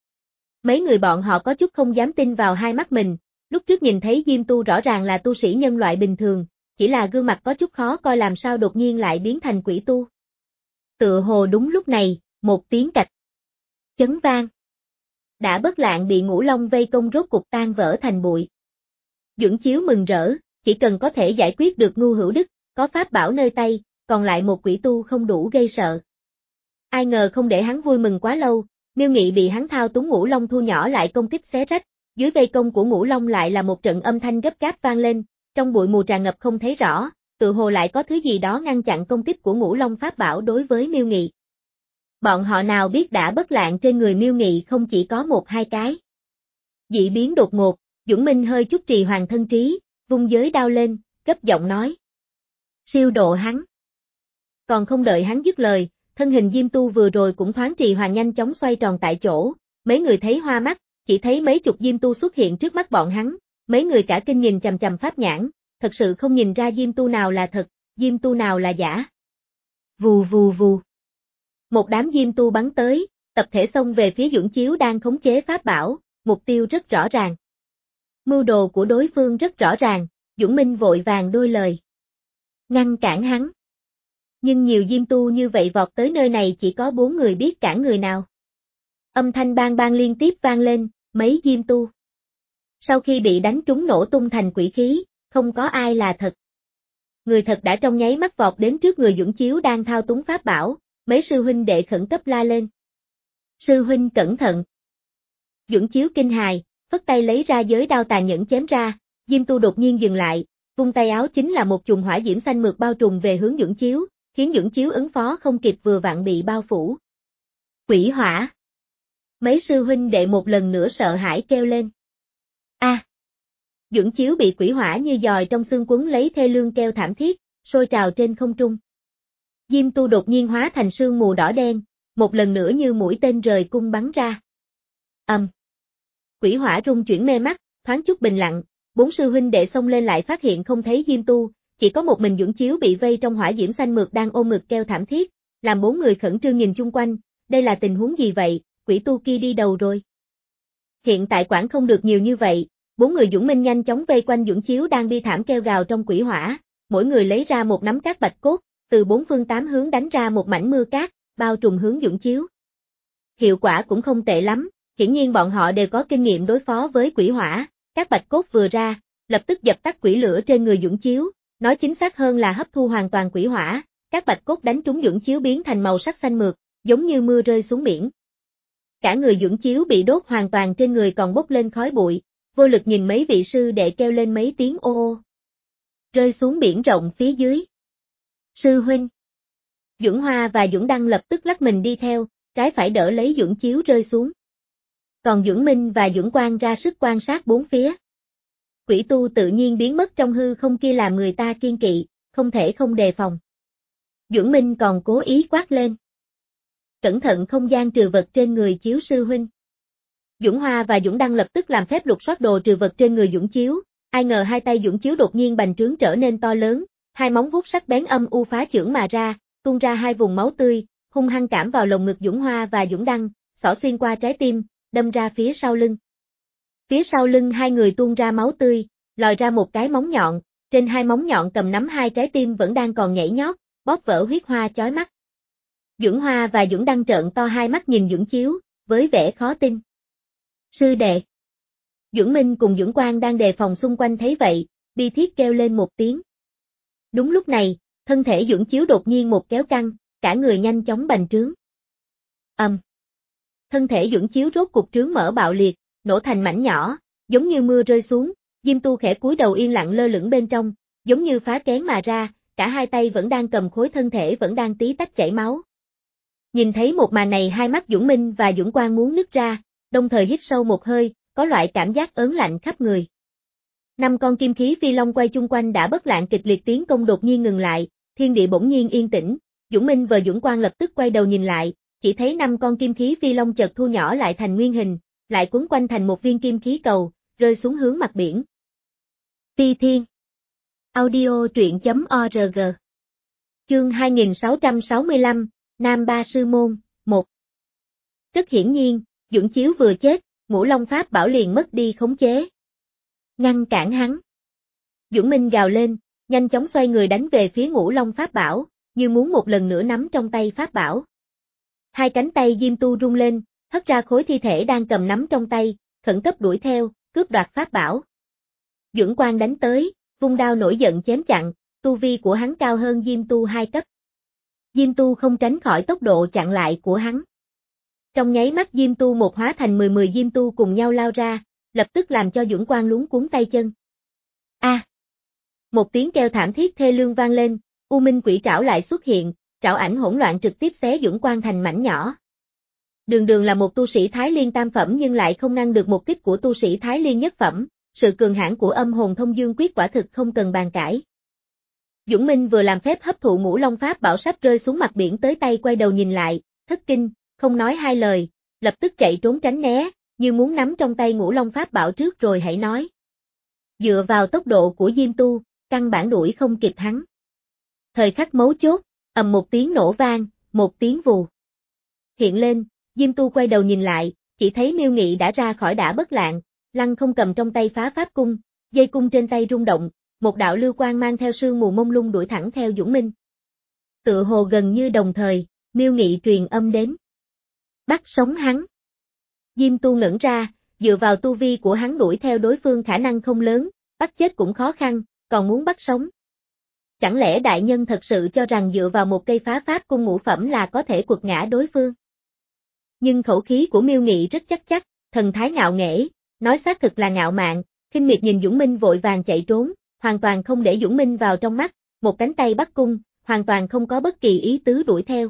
Mấy người bọn họ có chút không dám tin vào hai mắt mình, lúc trước nhìn thấy Diêm Tu rõ ràng là tu sĩ nhân loại bình thường, chỉ là gương mặt có chút khó coi làm sao đột nhiên lại biến thành quỷ tu. Tựa hồ đúng lúc này, một tiếng cạch. Chấn vang. Đã Bất Lạng bị Ngũ Long vây công rốt cục tan vỡ thành bụi. Duẩn Chiếu mừng rỡ, chỉ cần có thể giải quyết được Ngu Hữu Đức, có pháp bảo nơi tay, còn lại một quỷ tu không đủ gây sợ. Ai ngờ không để hắn vui mừng quá lâu, Miêu Nghị bị hắn thao túng Ngũ Long thu nhỏ lại công kích xé rách, dưới vây công của Ngũ Long lại là một trận âm thanh gấp gáp vang lên, trong bụi mù tràn ngập không thấy rõ, tự hồ lại có thứ gì đó ngăn chặn công kích của Ngũ Long pháp bảo đối với Miêu Nghị. Bọn họ nào biết Đã Bất Lạng trên người Miêu Nghị không chỉ có một hai cái. Dị biến đột ngột, Duẩn Minh hơi chút trì hoàng thân trí, vung giới đao lên, gấp giọng nói. Siêu độ hắn. Còn không đợi hắn dứt lời, thân hình Diêm Tu vừa rồi cũng thoáng trì hoàng nhanh chóng xoay tròn tại chỗ, mấy người thấy hoa mắt, chỉ thấy mấy chục Diêm Tu xuất hiện trước mắt bọn hắn, mấy người cả kinh nhìn chằm chằm pháp nhãn, thật sự không nhìn ra Diêm Tu nào là thật, Diêm Tu nào là giả. Vù vù vù. Một đám Diêm Tu bắn tới, tập thể xông về phía Duẩn Chiếu đang khống chế pháp bảo, mục tiêu rất rõ ràng. Mưu đồ của đối phương rất rõ ràng, Duẩn Minh vội vàng đôi lời. Ngăn cản hắn. Nhưng nhiều Diêm Tu như vậy vọt tới nơi này chỉ có bốn người biết cản người nào. Âm thanh bang bang liên tiếp vang lên, mấy Diêm Tu. Sau khi bị đánh trúng nổ tung thành quỷ khí, không có ai là thật. Người thật đã trong nháy mắt vọt đến trước người Duẩn Chiếu đang thao túng pháp bảo, mấy sư huynh đệ khẩn cấp la lên. Sư huynh cẩn thận. Duẩn Chiếu kinh hài, phất tay lấy ra giới đao tàn nhẫn chém ra, Diêm Tu đột nhiên dừng lại, vung tay áo chính là một chùm hỏa diễm xanh mượt bao trùm về hướng Duẩn Chiếu, khiến Duẩn Chiếu ứng phó không kịp vừa vặn bị bao phủ. Quỷ hỏa. Mấy sư huynh đệ một lần nữa sợ hãi kêu lên. A. À. Duẩn Chiếu bị quỷ hỏa như giòi trong xương quấn lấy thê lương kêu thảm thiết, sôi trào trên không trung. Diêm Tu đột nhiên hóa thành sương mù đỏ đen, một lần nữa như mũi tên rời cung bắn ra. Ầm. Um. Quỷ hỏa rung chuyển mê mắt, thoáng chút bình lặng, bốn sư huynh đệ xông lên lại phát hiện không thấy Diêm Tu, chỉ có một mình Duẩn Chiếu bị vây trong hỏa diễm xanh mượt đang ôm ngực kêu thảm thiết, làm bốn người khẩn trương nhìn chung quanh, đây là tình huống gì vậy, quỷ tu kia đi đầu rồi. Hiện tại quản không được nhiều như vậy, Bốn người Dũng Minh nhanh chóng vây quanh Dũng Chiếu đang bi thảm kêu gào trong quỷ hỏa, mỗi người lấy ra một nắm cát bạch cốt, từ bốn phương tám hướng đánh ra một mảnh mưa cát, bao trùm hướng Dũng Chiếu. Hiệu quả cũng không tệ lắm, hiển nhiên bọn họ đều có kinh nghiệm đối phó với quỷ hỏa, cát bạch cốt vừa ra, lập tức dập tắt quỷ lửa trên người Dũng Chiếu, nói chính xác hơn là hấp thu hoàn toàn quỷ hỏa, cát bạch cốt đánh trúng Dũng Chiếu biến thành màu sắc xanh mượt, giống như mưa rơi xuống biển. Cả người Dũng Chiếu bị đốt hoàn toàn, trên người còn bốc lên khói bụi, vô lực nhìn mấy vị sư đệ kêu lên mấy tiếng ô ô. Rơi xuống biển rộng phía dưới. Sư huynh. Dũng Hoa và Dũng Đăng lập tức lắc mình đi theo, trái phải đỡ lấy Dũng Chiếu rơi xuống. Còn Dũng Minh và Dũng Quang ra sức quan sát bốn phía. Quỷ tu tự nhiên biến mất trong hư không kia làm người ta kiên kỵ, không thể không đề phòng. Dũng Minh còn cố ý quát lên. Cẩn thận không gian trừ vật trên người Chiếu sư huynh. Dũng Hoa và Dũng Đăng lập tức làm phép lục soát đồ trừ vật trên người Dũng Chiếu, ai ngờ hai tay Dũng Chiếu đột nhiên bành trướng trở nên to lớn, hai móng vuốt sắc bén âm u phá chưởng mà ra, tuôn ra hai vùng máu tươi, hung hăng cảm vào lồng ngực Dũng Hoa và Dũng Đăng, xỏ xuyên qua trái tim, đâm ra phía sau lưng. Phía sau lưng hai người tuôn ra máu tươi, lòi ra một cái móng nhọn, trên hai móng nhọn cầm nắm hai trái tim vẫn đang còn nhảy nhót, bóp vỡ huyết hoa chói mắt. Dũng Hoa và Dũng Đăng trợn to hai mắt nhìn Dũng Chiếu, với vẻ khó tin. Sư đệ. Dũng Minh cùng Dũng Quang đang đề phòng xung quanh thấy vậy, bi thiết kêu lên một tiếng. Đúng lúc này, thân thể Dũng Chiếu đột nhiên một kéo căng, cả người nhanh chóng bành trướng. Ầm. Um. Thân thể Dũng Chiếu rốt cục trướng mở bạo liệt, nổ thành mảnh nhỏ, giống như mưa rơi xuống, Diêm Tu khẽ cúi đầu yên lặng lơ lửng bên trong, giống như phá kén mà ra, cả hai tay vẫn đang cầm khối, thân thể vẫn đang tí tách chảy máu. Nhìn thấy một màn này, hai mắt Dũng Minh và Dũng Quang muốn nứt ra, đồng thời hít sâu một hơi, có loại cảm giác ớn lạnh khắp người. Năm con kim khí phi long quay chung quanh đã bất lạng kịch liệt, tiến công đột nhiên ngừng lại, thiên địa bỗng nhiên yên tĩnh, Dũng Minh và Dũng Quang lập tức quay đầu nhìn lại, chỉ thấy năm con kim khí phi long chợt thu nhỏ lại thành nguyên hình, lại quấn quanh thành một viên kim khí cầu, rơi xuống hướng mặt biển. Phi Thiên. Audio truyện chấm org. Chương hai nghìn sáu trăm sáu mươi lăm, Nam Ba Sư Môn, một. Rất hiển nhiên, Dũng Chiếu vừa chết, Ngũ Long Pháp Bảo liền mất đi khống chế. Ngăn cản hắn. Dũng Minh gào lên, nhanh chóng xoay người đánh về phía Ngũ Long Pháp Bảo, như muốn một lần nữa nắm trong tay Pháp Bảo. Hai cánh tay Diêm Tu rung lên, hất ra khối thi thể đang cầm nắm trong tay, khẩn cấp đuổi theo, cướp đoạt Pháp Bảo. Dũng Quang đánh tới, vung đao nổi giận chém chặn, tu vi của hắn cao hơn Diêm Tu hai cấp. Diêm Tu không tránh khỏi tốc độ chặn lại của hắn. Trong nháy mắt Diêm Tu một hóa thành mười mười Diêm Tu cùng nhau lao ra, lập tức làm cho Dũng Quang luống cuống tay chân. A! À. Một tiếng kêu thảm thiết thê lương vang lên, U Minh Quỷ Trảo lại xuất hiện, trảo ảnh hỗn loạn trực tiếp xé Dũng Quang thành mảnh nhỏ. Đường Đường là một tu sĩ Thái Liên tam phẩm nhưng lại không ngăn được một kích của tu sĩ Thái Liên nhất phẩm, sự cường hãn của Âm Hồn Thông Dương Quyết quả thực không cần bàn cãi. Dũng Minh vừa làm phép hấp thụ Ngũ Long Pháp Bảo sắp rơi xuống mặt biển tới tay quay đầu nhìn lại, thất kinh, không nói hai lời, lập tức chạy trốn tránh né, như muốn nắm trong tay Ngũ Long Pháp Bảo trước rồi hãy nói. Dựa vào tốc độ của Diêm Tu, căn bản đuổi không kịp hắn. Thời khắc mấu chốt, ầm một tiếng nổ vang, một tiếng vù. Hiện lên, Diêm Tu quay đầu nhìn lại, chỉ thấy Miêu Nghị đã ra khỏi Đả Bất Lạng, lăng không cầm trong tay phá pháp cung, dây cung trên tay rung động, một đạo lưu quang mang theo sương mù mông lung đuổi thẳng theo Dũng Minh. Tựa hồ gần như đồng thời, Miêu Nghị truyền âm đến. Bắt sống hắn. Diêm Tu ngẩn ra, dựa vào tu vi của hắn đuổi theo đối phương khả năng không lớn, bắt chết cũng khó khăn, còn muốn bắt sống. Chẳng lẽ đại nhân thật sự cho rằng dựa vào một cây phá pháp cung ngũ phẩm là có thể quật ngã đối phương? Nhưng khẩu khí của Miêu Nghị rất chắc chắc, thần thái ngạo nghễ, nói xác thực là ngạo mạn, khinh miệt nhìn Dũng Minh vội vàng chạy trốn, hoàn toàn không để Dũng Minh vào trong mắt, một cánh tay bắt cung, hoàn toàn không có bất kỳ ý tứ đuổi theo.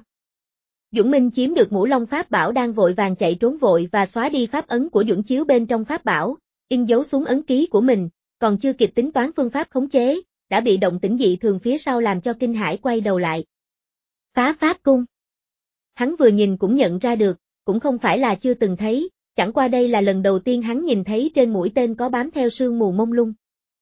Dũng Minh chiếm được Ngũ Long Pháp Bảo đang vội vàng chạy trốn vội và xóa đi pháp ấn của Dũng Chiếu bên trong Pháp Bảo, in dấu xuống ấn ký của mình, còn chưa kịp tính toán phương pháp khống chế, đã bị động tĩnh dị thường phía sau làm cho kinh hãi quay đầu lại. Phá Pháp Cung. Hắn vừa nhìn cũng nhận ra được, cũng không phải là chưa từng thấy, chẳng qua đây là lần đầu tiên hắn nhìn thấy trên mũi tên có bám theo sương mù mông lung.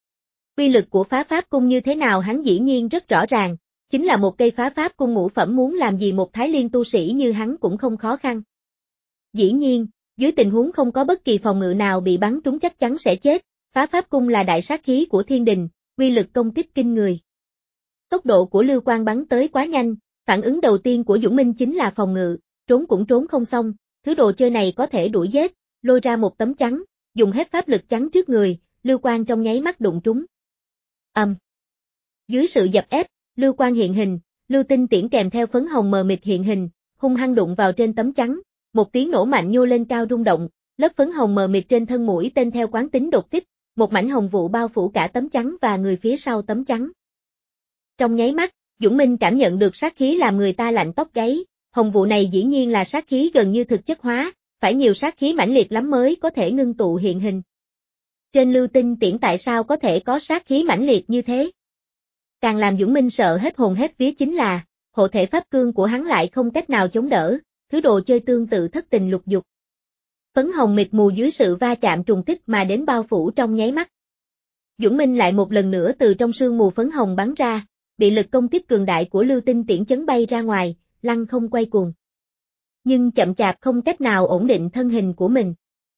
Uy lực của Phá Pháp Cung như thế nào hắn dĩ nhiên rất rõ ràng, chính là một cây Phá Pháp Cung ngũ phẩm muốn làm gì một Thái Liên tu sĩ như hắn cũng không khó khăn. Dĩ nhiên, dưới tình huống không có bất kỳ phòng ngự nào bị bắn trúng chắc chắn sẽ chết, Phá pháp cung là đại sát khí của thiên đình, uy lực công kích kinh người. Tốc độ của Lưu Quang bắn tới quá nhanh, phản ứng đầu tiên của Dũng Minh chính là phòng ngự, trốn cũng trốn không xong, thứ đồ chơi này có thể đuổi giết, lôi ra một tấm chắn, dùng hết pháp lực chắn trước người, Lưu Quang trong nháy mắt đụng trúng. Ầm. Um. Dưới sự dập ép, Lưu Quang hiện hình, lưu tinh tiễn kèm theo phấn hồng mờ mịt hiện hình, hung hăng đụng vào trên tấm chắn, một tiếng nổ mạnh nhô lên cao rung động, lớp phấn hồng mờ mịt trên thân mũi tên theo quán tính đột kích, một mảnh hồng vụ bao phủ cả tấm chắn và người phía sau tấm chắn. Trong nháy mắt, Dũng Minh cảm nhận được sát khí làm người ta lạnh tóc gáy, hồng vụ này dĩ nhiên là sát khí gần như thực chất hóa, phải nhiều sát khí mãnh liệt lắm mới có thể ngưng tụ hiện hình. Trên lưu tinh tiễn tại sao có thể có sát khí mãnh liệt như thế? Càng làm Dũng Minh sợ hết hồn hết vía chính là, hộ thể pháp cương của hắn lại không cách nào chống đỡ, thứ đồ chơi tương tự thất tình lục dục. Phấn hồng mịt mù dưới sự va chạm trùng kích mà đến bao phủ trong nháy mắt. Dũng Minh lại một lần nữa từ trong sương mù phấn hồng bắn ra, bị lực công kích cường đại của lưu tinh tiễn chấn bay ra ngoài, lăn không quay cuồng. Nhưng chậm chạp không cách nào ổn định thân hình của mình.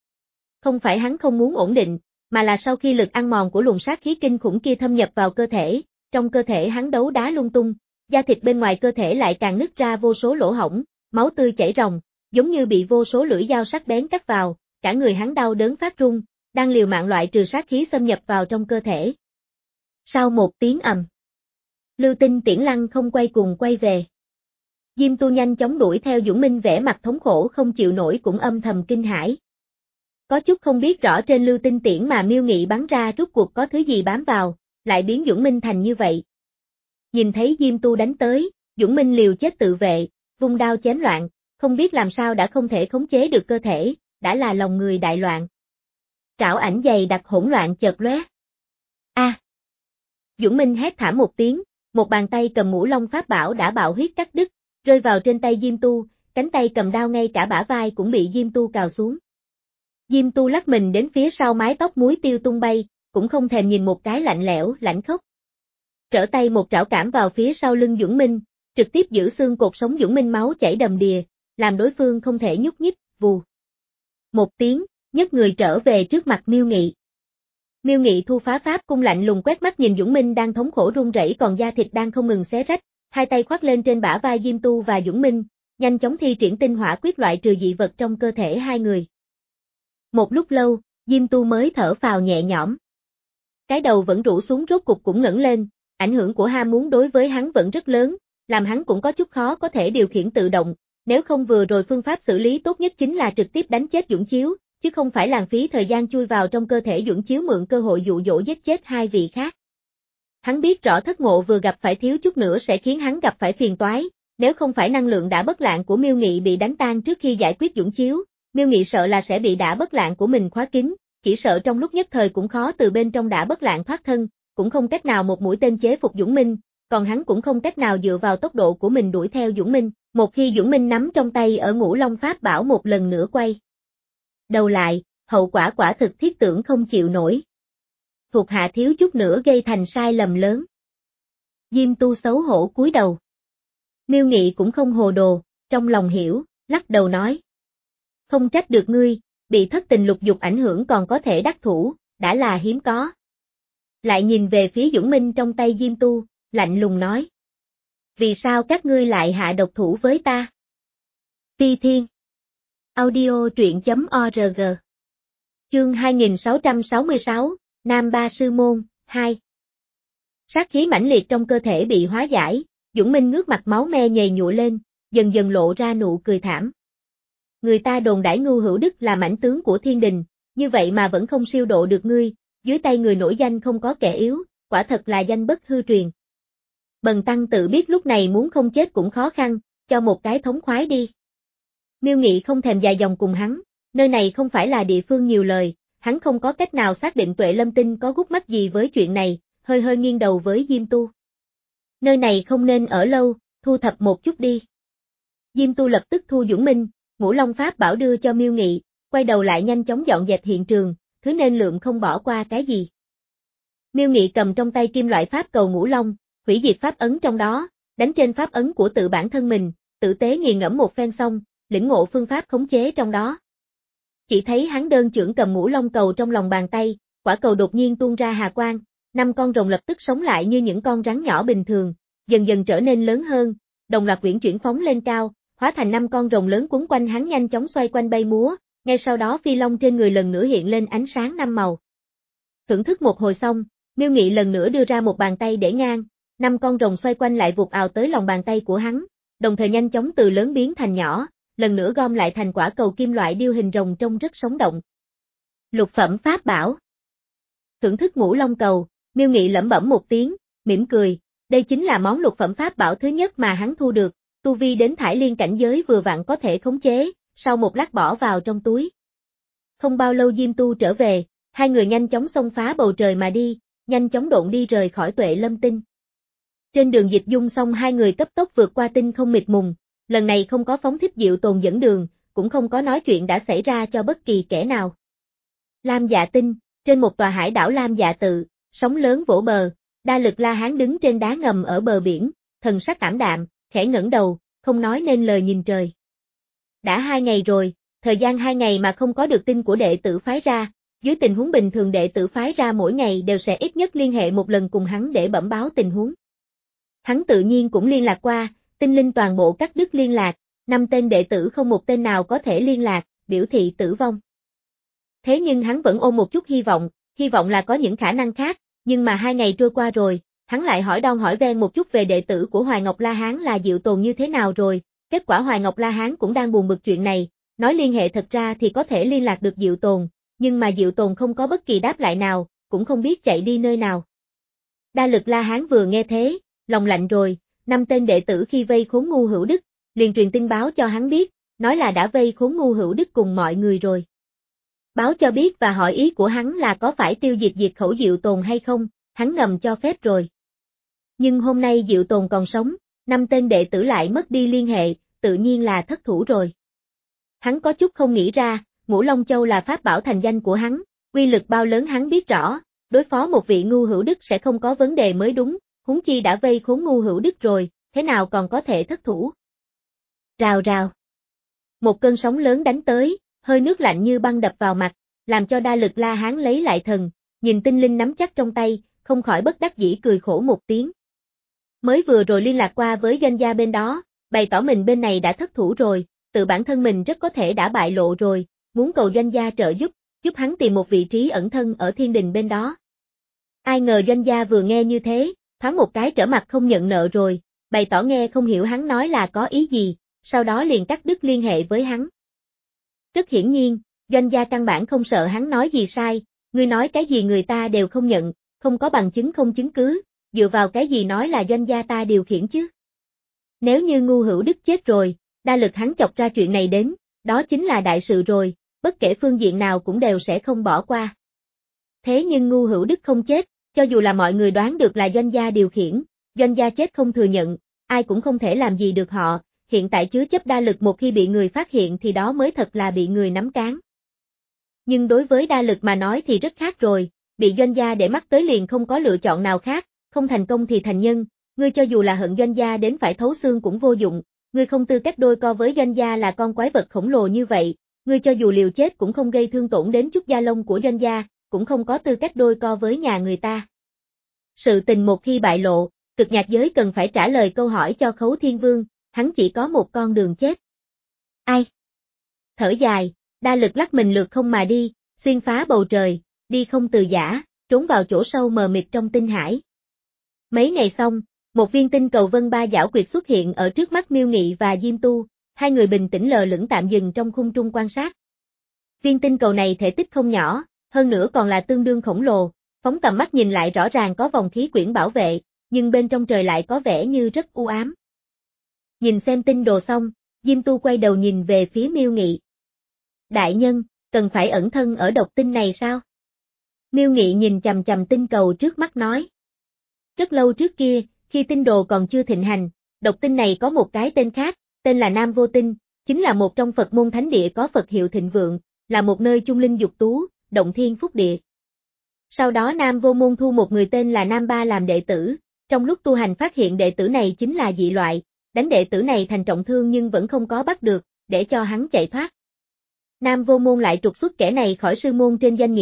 Không phải hắn không muốn ổn định, mà là sau khi lực ăn mòn của luồng sát khí kinh khủng kia thâm nhập vào cơ thể, trong cơ thể hắn đấu đá lung tung, da thịt bên ngoài cơ thể lại càng nứt ra vô số lỗ hổng, máu tươi chảy ròng, giống như bị vô số lưỡi dao sắc bén cắt vào, cả người hắn đau đớn phát run, đang liều mạng loại trừ sát khí xâm nhập vào trong cơ thể. Sau một tiếng ầm, lưu tinh tiễn lăn không quay cuồng quay về. Diêm Tu nhanh chóng đuổi theo Dũng Minh vẻ mặt thống khổ không chịu nổi cũng âm thầm kinh hãi. Có chút không biết rõ trên lưu tinh tiễn mà Miêu Nghị bắn ra rốt cuộc có thứ gì bám vào, lại biến Dũng Minh thành như vậy. Nhìn thấy Diêm Tu đánh tới, Dũng Minh liều chết tự vệ, vung đao chém loạn, không biết làm sao đã không thể khống chế được cơ thể, đã là lòng người đại loạn. Trảo ảnh dày đặc hỗn loạn chợt lóe. A! À. Dũng Minh hét thảm một tiếng, một bàn tay cầm ngũ long pháp bảo đã bạo huyết cắt đứt, rơi vào trên tay Diêm Tu, cánh tay cầm đao ngay cả bả vai cũng bị Diêm Tu cào xuống. Diêm Tu lắc mình đến phía sau mái tóc muối tiêu tung bay, cũng không thèm nhìn một cái lạnh lẽo, lãnh khốc. Trở tay một trảo cảm vào phía sau lưng Dũng Minh, trực tiếp giữ xương cột sống Dũng Minh máu chảy đầm đìa, làm đối phương không thể nhúc nhích, vù. Một tiếng, nhấc người trở về trước mặt Miêu Nghị. Miêu Nghị thu phá pháp cung lạnh lùng quét mắt nhìn Dũng Minh đang thống khổ run rẩy còn da thịt đang không ngừng xé rách, hai tay khoác lên trên bả vai Diêm Tu và Dũng Minh, nhanh chóng thi triển tinh hỏa quyết loại trừ dị vật trong cơ thể hai người. Một lúc lâu, Diêm Tu mới thở phào nhẹ nhõm. Cái đầu vẫn rũ xuống rốt cục cũng ngẩng lên, ảnh hưởng của ham muốn đối với hắn vẫn rất lớn, làm hắn cũng có chút khó có thể điều khiển tự động, nếu không vừa rồi phương pháp xử lý tốt nhất chính là trực tiếp đánh chết Dũng Chiếu, chứ không phải lãng phí thời gian chui vào trong cơ thể Dũng Chiếu mượn cơ hội dụ dỗ giết chết hai vị khác. Hắn biết rõ Thất Ngộ vừa gặp phải thiếu chút nữa sẽ khiến hắn gặp phải phiền toái, nếu không phải năng lượng đả bất lạng của Miêu Nghị bị đánh tan trước khi giải quyết Dũng Chiếu, Miêu Nghị sợ là sẽ bị đả bất lạng của mình khóa kín, chỉ sợ trong lúc nhất thời cũng khó từ bên trong đả bất lạng thoát thân, cũng không cách nào một mũi tên chế phục Dũng Minh, còn hắn cũng không cách nào dựa vào tốc độ của mình đuổi theo Dũng Minh, một khi Dũng Minh nắm trong tay ở Ngũ Long Pháp Bảo một lần nữa quay đầu lại, hậu quả quả thực thiết tưởng không chịu nổi. Thuộc hạ thiếu chút nữa gây thành sai lầm lớn. Diêm Tu xấu hổ cúi đầu. Miêu Nghị cũng không hồ đồ, trong lòng hiểu, lắc đầu nói. Không trách được ngươi, bị thất tình lục dục ảnh hưởng còn có thể đắc thủ, đã là hiếm có. Lại nhìn về phía Dũng Minh trong tay Diêm Tu, lạnh lùng nói. Vì sao các ngươi lại hạ độc thủ với ta? Phi Thiên Audio truyện chấm org Chương hai nghìn sáu trăm sáu mươi sáu, Nam Ba Sư Môn, hai. Sát khí mãnh liệt trong cơ thể bị hóa giải, Dũng Minh ngước mặt máu me nhầy nhụa lên, dần dần lộ ra nụ cười thảm. Người ta đồn đãi Ngưu Hữu Đức là mãnh tướng của thiên đình, như vậy mà vẫn không siêu độ được ngươi, dưới tay người nổi danh không có kẻ yếu, quả thật là danh bất hư truyền. Bần tăng tự biết lúc này muốn không chết cũng khó khăn, cho một cái thống khoái đi. Miêu Nghị không thèm dài dòng cùng hắn, nơi này không phải là địa phương nhiều lời, hắn không có cách nào xác định Tuệ Lâm Tinh có gút mắt gì với chuyện này, hơi hơi nghiêng đầu với Diêm Tu. Nơi này không nên ở lâu, thu thập một chút đi. Diêm Tu lập tức thu Dũng Minh, Ngũ Long Pháp Bảo đưa cho Miêu Nghị, quay đầu lại nhanh chóng dọn dẹp hiện trường, thứ nên lượng không bỏ qua cái gì. Miêu Nghị cầm trong tay kim loại pháp cầu Ngũ Long, hủy diệt pháp ấn trong đó, đánh trên pháp ấn của tự bản thân mình, tử tế nghiền ngẫm một phen xong, lĩnh ngộ phương pháp khống chế trong đó. Chỉ thấy hắn đơn chưởng cầm Ngũ Long cầu trong lòng bàn tay, quả cầu đột nhiên tuôn ra hà quang, năm con rồng lập tức sống lại như những con rắn nhỏ bình thường, dần dần trở nên lớn hơn, đồng loạt quyển chuyển phóng lên cao, hóa thành năm con rồng lớn quấn quanh hắn nhanh chóng xoay quanh bay múa, ngay sau đó phi long trên người lần nữa hiện lên ánh sáng năm màu. Thưởng thức một hồi xong, Miêu Nghị lần nữa đưa ra một bàn tay để ngang, năm con rồng xoay quanh lại vụt ào tới lòng bàn tay của hắn, đồng thời nhanh chóng từ lớn biến thành nhỏ, lần nữa gom lại thành quả cầu kim loại điêu hình rồng trông rất sống động. Lục phẩm pháp bảo. Thưởng thức ngũ long cầu, Miêu Nghị lẩm bẩm một tiếng, mỉm cười, đây chính là món lục phẩm pháp bảo thứ nhất mà hắn thu được, tu vi đến thải liên cảnh giới vừa vặn có thể khống chế, sau một lát bỏ vào trong túi. Không bao lâu Diêm Tu trở về, hai người nhanh chóng xông phá bầu trời mà đi, nhanh chóng độn đi rời khỏi Tuệ Lâm Tinh. Trên đường dịch dung xong hai người cấp tốc vượt qua tinh không mịt mùng, lần này không có phóng thích Diệu Tồn dẫn đường, cũng không có nói chuyện đã xảy ra cho bất kỳ kẻ nào. Lam Dạ Tinh, trên một tòa hải đảo Lam Dạ Tự, sóng lớn vỗ bờ, Đa Lực La Hán đứng trên đá ngầm ở bờ biển, thần sắc ảm đạm, khẽ ngẩng đầu, không nói nên lời nhìn trời. Đã hai ngày rồi, thời gian hai ngày mà không có được tin của đệ tử phái ra, dưới tình huống bình thường đệ tử phái ra mỗi ngày đều sẽ ít nhất liên hệ một lần cùng hắn để bẩm báo tình huống. Hắn tự nhiên cũng liên lạc qua, tinh linh toàn bộ cắt đứt liên lạc, năm tên đệ tử không một tên nào có thể liên lạc, biểu thị tử vong. Thế nhưng hắn vẫn ôm một chút hy vọng, hy vọng là có những khả năng khác, nhưng mà hai ngày trôi qua rồi, hắn lại hỏi đon hỏi ven một chút về đệ tử của Hoài Ngọc La Hán là Diệu Tồn như thế nào rồi, kết quả Hoài Ngọc La Hán cũng đang buồn bực chuyện này, nói liên hệ thật ra thì có thể liên lạc được Diệu Tồn, nhưng mà Diệu Tồn không có bất kỳ đáp lại nào, cũng không biết chạy đi nơi nào. Đa Lực La Hán vừa nghe thế, lòng lạnh rồi, năm tên đệ tử khi vây khốn Ngu Hữu Đức, liền truyền tin báo cho hắn biết, nói là đã vây khốn Ngu Hữu Đức cùng mọi người rồi. Báo cho biết và hỏi ý của hắn là có phải tiêu diệt diệt khẩu Diệu Tồn hay không, hắn ngầm cho phép rồi. Nhưng hôm nay Diệu Tồn còn sống, năm tên đệ tử lại mất đi liên hệ, tự nhiên là thất thủ rồi. Hắn có chút không nghĩ ra, Ngũ Long Châu là pháp bảo thành danh của hắn, uy lực bao lớn hắn biết rõ, đối phó một vị Ngu Hữu Đức sẽ không có vấn đề mới đúng, huống chi đã vây khốn Ngu Hữu Đức rồi, thế nào còn có thể thất thủ. Rào rào. Một cơn sóng lớn đánh tới, hơi nước lạnh như băng đập vào mặt, làm cho Đa Lực La Hán lấy lại thần, nhìn tinh linh nắm chắc trong tay, không khỏi bất đắc dĩ cười khổ một tiếng. Mới vừa rồi liên lạc qua với doanh gia bên đó, bày tỏ mình bên này đã thất thủ rồi, tự bản thân mình rất có thể đã bại lộ rồi, muốn cầu doanh gia trợ giúp, giúp hắn tìm một vị trí ẩn thân ở thiên đình bên đó. Ai ngờ doanh gia vừa nghe như thế, thoáng một cái trở mặt không nhận nợ rồi, bày tỏ nghe không hiểu hắn nói là có ý gì, sau đó liền cắt đứt liên hệ với hắn. Rất hiển nhiên, doanh gia căn bản không sợ hắn nói gì sai, ngươi nói cái gì người ta đều không nhận, không có bằng chứng không chứng cứ, dựa vào cái gì nói là doanh gia ta điều khiển chứ. Nếu như Ngu Hữu Đức chết rồi, Đa Lực hắn chọc ra chuyện này đến, đó chính là đại sự rồi, bất kể phương diện nào cũng đều sẽ không bỏ qua. Thế nhưng Ngu Hữu Đức không chết, cho dù là mọi người đoán được là doanh gia điều khiển, doanh gia chết không thừa nhận, ai cũng không thể làm gì được họ, hiện tại chứa chấp Đa Lực một khi bị người phát hiện thì đó mới thật là bị người nắm cán. Nhưng đối với Đa Lực mà nói thì rất khác rồi, bị doanh gia để mắt tới liền không có lựa chọn nào khác, không thành công thì thành nhân, ngươi cho dù là hận doanh gia đến phải thấu xương cũng vô dụng, ngươi không tư cách đôi co với doanh gia là con quái vật khổng lồ như vậy, ngươi cho dù liều chết cũng không gây thương tổn đến chút da lông của doanh gia, cũng không có tư cách đôi co với nhà người ta. Sự tình một khi bại lộ, cực nhạc giới cần phải trả lời câu hỏi cho Khấu Thiên Vương, hắn chỉ có một con đường chết. Ai? Thở dài, Đa Lực lắc mình lượt không mà đi, xuyên phá bầu trời, đi không từ giã, trốn vào chỗ sâu mờ mịt trong tinh hải. Mấy ngày xong, một viên tinh cầu vân ba giảo quyệt xuất hiện ở trước mắt Miêu Nghị và Diêm Tu, hai người bình tĩnh lờ lững tạm dừng trong khung trung quan sát. Viên tinh cầu này thể tích không nhỏ, hơn nữa còn là tương đương khổng lồ, phóng tầm mắt nhìn lại rõ ràng có vòng khí quyển bảo vệ, nhưng bên trong trời lại có vẻ như rất u ám. Nhìn xem tinh đồ xong, Diêm Tu quay đầu nhìn về phía Miêu Nghị. Đại nhân, cần phải ẩn thân ở độc tinh này sao? Miêu Nghị nhìn chằm chằm tinh cầu trước mắt nói. Rất lâu trước kia, khi tinh đồ còn chưa thịnh hành, độc tinh này có một cái tên khác, tên là Nam Vô Tinh, chính là một trong Phật môn thánh địa có Phật hiệu thịnh vượng, là một nơi chung linh dục tú, động thiên phúc địa. Sau đó Nam Vô Môn thu một người tên là Nam Ba làm đệ tử, trong lúc tu hành phát hiện đệ tử này chính là dị loại, đánh đệ tử này thành trọng thương nhưng vẫn không có bắt được, để cho hắn chạy thoát. Nam Vô Môn lại trục xuất kẻ này khỏi sư môn trên danh nghĩa,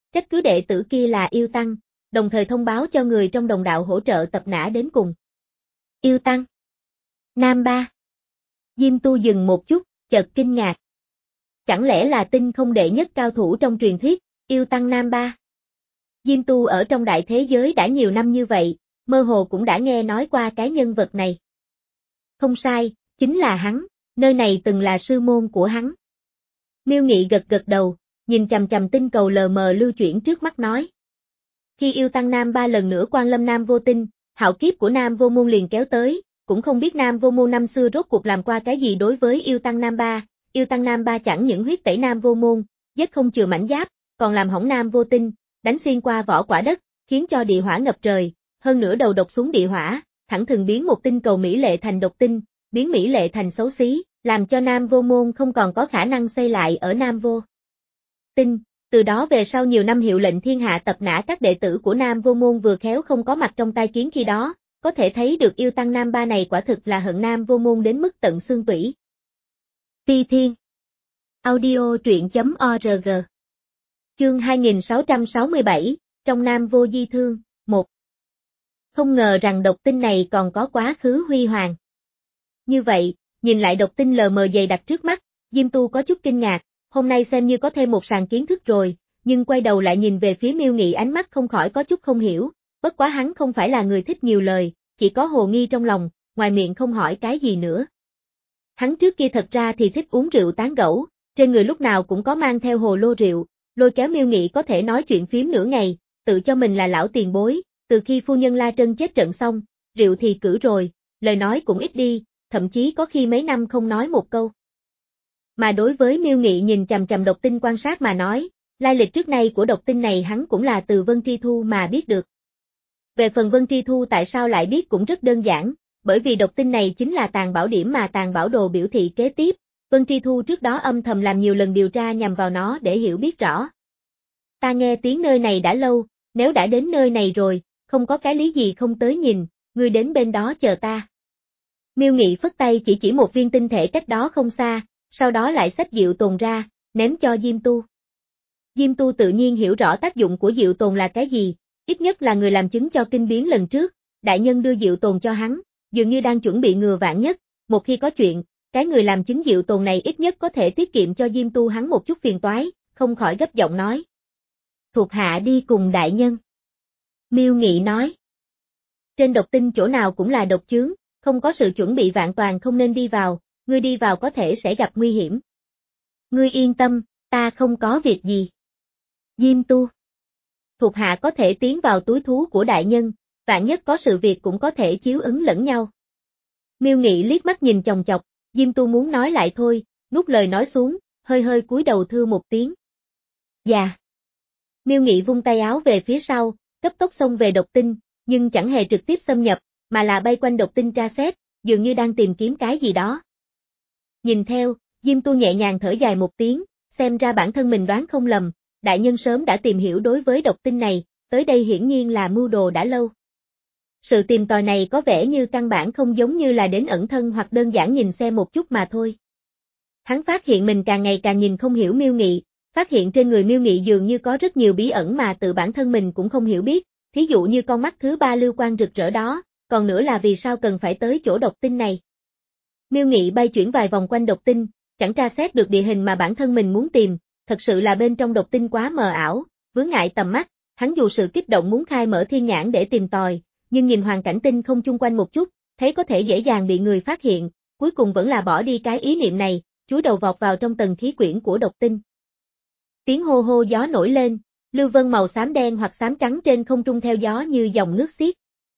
trách cứ đệ tử kia là yêu tăng, đồng thời thông báo cho người trong đồng đạo hỗ trợ tập nã đến cùng. Yêu tăng. Nam Ba. Diêm Tu dừng một chút, chợt kinh ngạc. Chẳng lẽ là tinh không đệ nhất cao thủ trong truyền thuyết, yêu tăng Nam Ba? Diêm Tu ở trong đại thế giới đã nhiều năm như vậy, mơ hồ cũng đã nghe nói qua cái nhân vật này. Không sai, chính là hắn, nơi này từng là sư môn của hắn. Miêu Nghị gật gật đầu, nhìn chằm chằm tinh cầu lờ mờ lưu chuyển trước mắt nói. Khi yêu tăng Nam Ba lần nữa quan lâm Nam Vô Tinh, hạo kiếp của Nam Vô Môn liền kéo tới, cũng không biết Nam Vô Môn năm xưa rốt cuộc làm qua cái gì đối với yêu tăng Nam Ba, yêu tăng Nam Ba chẳng những huyết tẩy Nam Vô Môn, giết không chừa mảnh giáp, còn làm hỏng Nam Vô Tinh, đánh xuyên qua vỏ quả đất, khiến cho địa hỏa ngập trời, hơn nữa đầu độc xuống địa hỏa, thẳng thừng biến một tinh cầu mỹ lệ thành độc tinh, biến mỹ lệ thành xấu xí, làm cho Nam Vô Môn không còn có khả năng xây lại ở Nam Vô Tinh. Từ đó về sau nhiều năm hiệu lệnh thiên hạ tập nã các đệ tử của Nam Vô Môn vừa khéo không có mặt trong tai kiến khi đó, có thể thấy được yêu tăng Nam Ba này quả thực là hận Nam Vô Môn đến mức tận xương tủy. Ti Thiên. Audio truyện chấm org. Chương hai nghìn sáu trăm sáu mươi bảy, trong Nam Vô Di Thương, một. Không ngờ rằng độc tinh này còn có quá khứ huy hoàng. Như vậy, nhìn lại độc tinh lờ mờ dày đặc trước mắt, Diêm Tu có chút kinh ngạc, hôm nay xem như có thêm một sàn kiến thức rồi, nhưng quay đầu lại nhìn về phía Miêu Nghị ánh mắt không khỏi có chút không hiểu, bất quá hắn không phải là người thích nhiều lời, chỉ có hồ nghi trong lòng, ngoài miệng không hỏi cái gì nữa. Hắn trước kia thật ra thì thích uống rượu tán gẫu, trên người lúc nào cũng có mang theo hồ lô rượu, lôi kéo Miêu Nghị có thể nói chuyện phím nửa ngày, tự cho mình là lão tiền bối, từ khi phu nhân La Trân chết trận xong, rượu thì cử rồi, lời nói cũng ít đi, thậm chí có khi mấy năm không nói một câu. Mà đối với Miêu Nghị nhìn chằm chằm độc tinh quan sát mà nói, lai lịch trước nay của độc tinh này hắn cũng là từ Vân Tri Thu mà biết được. Về phần Vân Tri Thu tại sao lại biết cũng rất đơn giản, bởi vì độc tinh này chính là tàng bảo điểm mà tàng bảo đồ biểu thị kế tiếp, Vân Tri Thu trước đó âm thầm làm nhiều lần điều tra nhằm vào nó để hiểu biết rõ. Ta nghe tiếng nơi này đã lâu, nếu đã đến nơi này rồi, không có cái lý gì không tới nhìn, ngươi đến bên đó chờ ta. Miêu Nghị phất tay chỉ chỉ một viên tinh thể cách đó không xa, sau đó lại xách Diệu Tồn ra, ném cho Diêm Tu. Diêm Tu tự nhiên hiểu rõ tác dụng của Diệu Tồn là cái gì, ít nhất là người làm chứng cho kinh biến lần trước, đại nhân đưa Diệu Tồn cho hắn, dường như đang chuẩn bị ngừa vạn nhất, một khi có chuyện, cái người làm chứng Diệu Tồn này ít nhất có thể tiết kiệm cho Diêm Tu hắn một chút phiền toái, không khỏi gấp giọng nói. Thuộc hạ đi cùng đại nhân. Miêu Nghị nói. Trên độc tinh chỗ nào cũng là độc chướng, không có sự chuẩn bị vạn toàn không nên đi vào, ngươi đi vào có thể sẽ gặp nguy hiểm. Ngươi yên tâm, ta không có việc gì. Diêm Tu. Thuộc hạ có thể tiến vào túi thú của đại nhân, vạn nhất có sự việc cũng có thể chiếu ứng lẫn nhau. Miêu Nghị liếc mắt nhìn chòng chọc, Diêm Tu muốn nói lại thôi, nuốt lời nói xuống, hơi hơi cúi đầu thưa một tiếng. Dạ. Miêu Nghị vung tay áo về phía sau, cấp tốc xông về độc tinh, nhưng chẳng hề trực tiếp xâm nhập, mà là bay quanh độc tinh tra xét, dường như đang tìm kiếm cái gì đó. Nhìn theo, Diêm Tu nhẹ nhàng thở dài một tiếng, xem ra bản thân mình đoán không lầm, đại nhân sớm đã tìm hiểu đối với độc tinh này, tới đây hiển nhiên là mưu đồ đã lâu. Sự tìm tòi này có vẻ như căn bản không giống như là đến ẩn thân hoặc đơn giản nhìn xem một chút mà thôi. Hắn phát hiện mình càng ngày càng nhìn không hiểu Miêu Nghị, phát hiện trên người Miêu Nghị dường như có rất nhiều bí ẩn mà tự bản thân mình cũng không hiểu biết, thí dụ như con mắt thứ ba lưu quang rực rỡ đó, còn nữa là vì sao cần phải tới chỗ độc tinh này. Miêu Nghị bay chuyển vài vòng quanh độc tinh, chẳng tra xét được địa hình mà bản thân mình muốn tìm, thật sự là bên trong độc tinh quá mờ ảo, vướng ngại tầm mắt, hắn dù sự kích động muốn khai mở thiên nhãn để tìm tòi, nhưng nhìn hoàn cảnh tinh không chung quanh một chút, thấy có thể dễ dàng bị người phát hiện, cuối cùng vẫn là bỏ đi cái ý niệm này, chúi đầu vọt vào trong tầng khí quyển của độc tinh. Tiếng hô hô gió nổi lên, lưu vân màu xám đen hoặc xám trắng trên không trung theo gió như dòng nước xiết.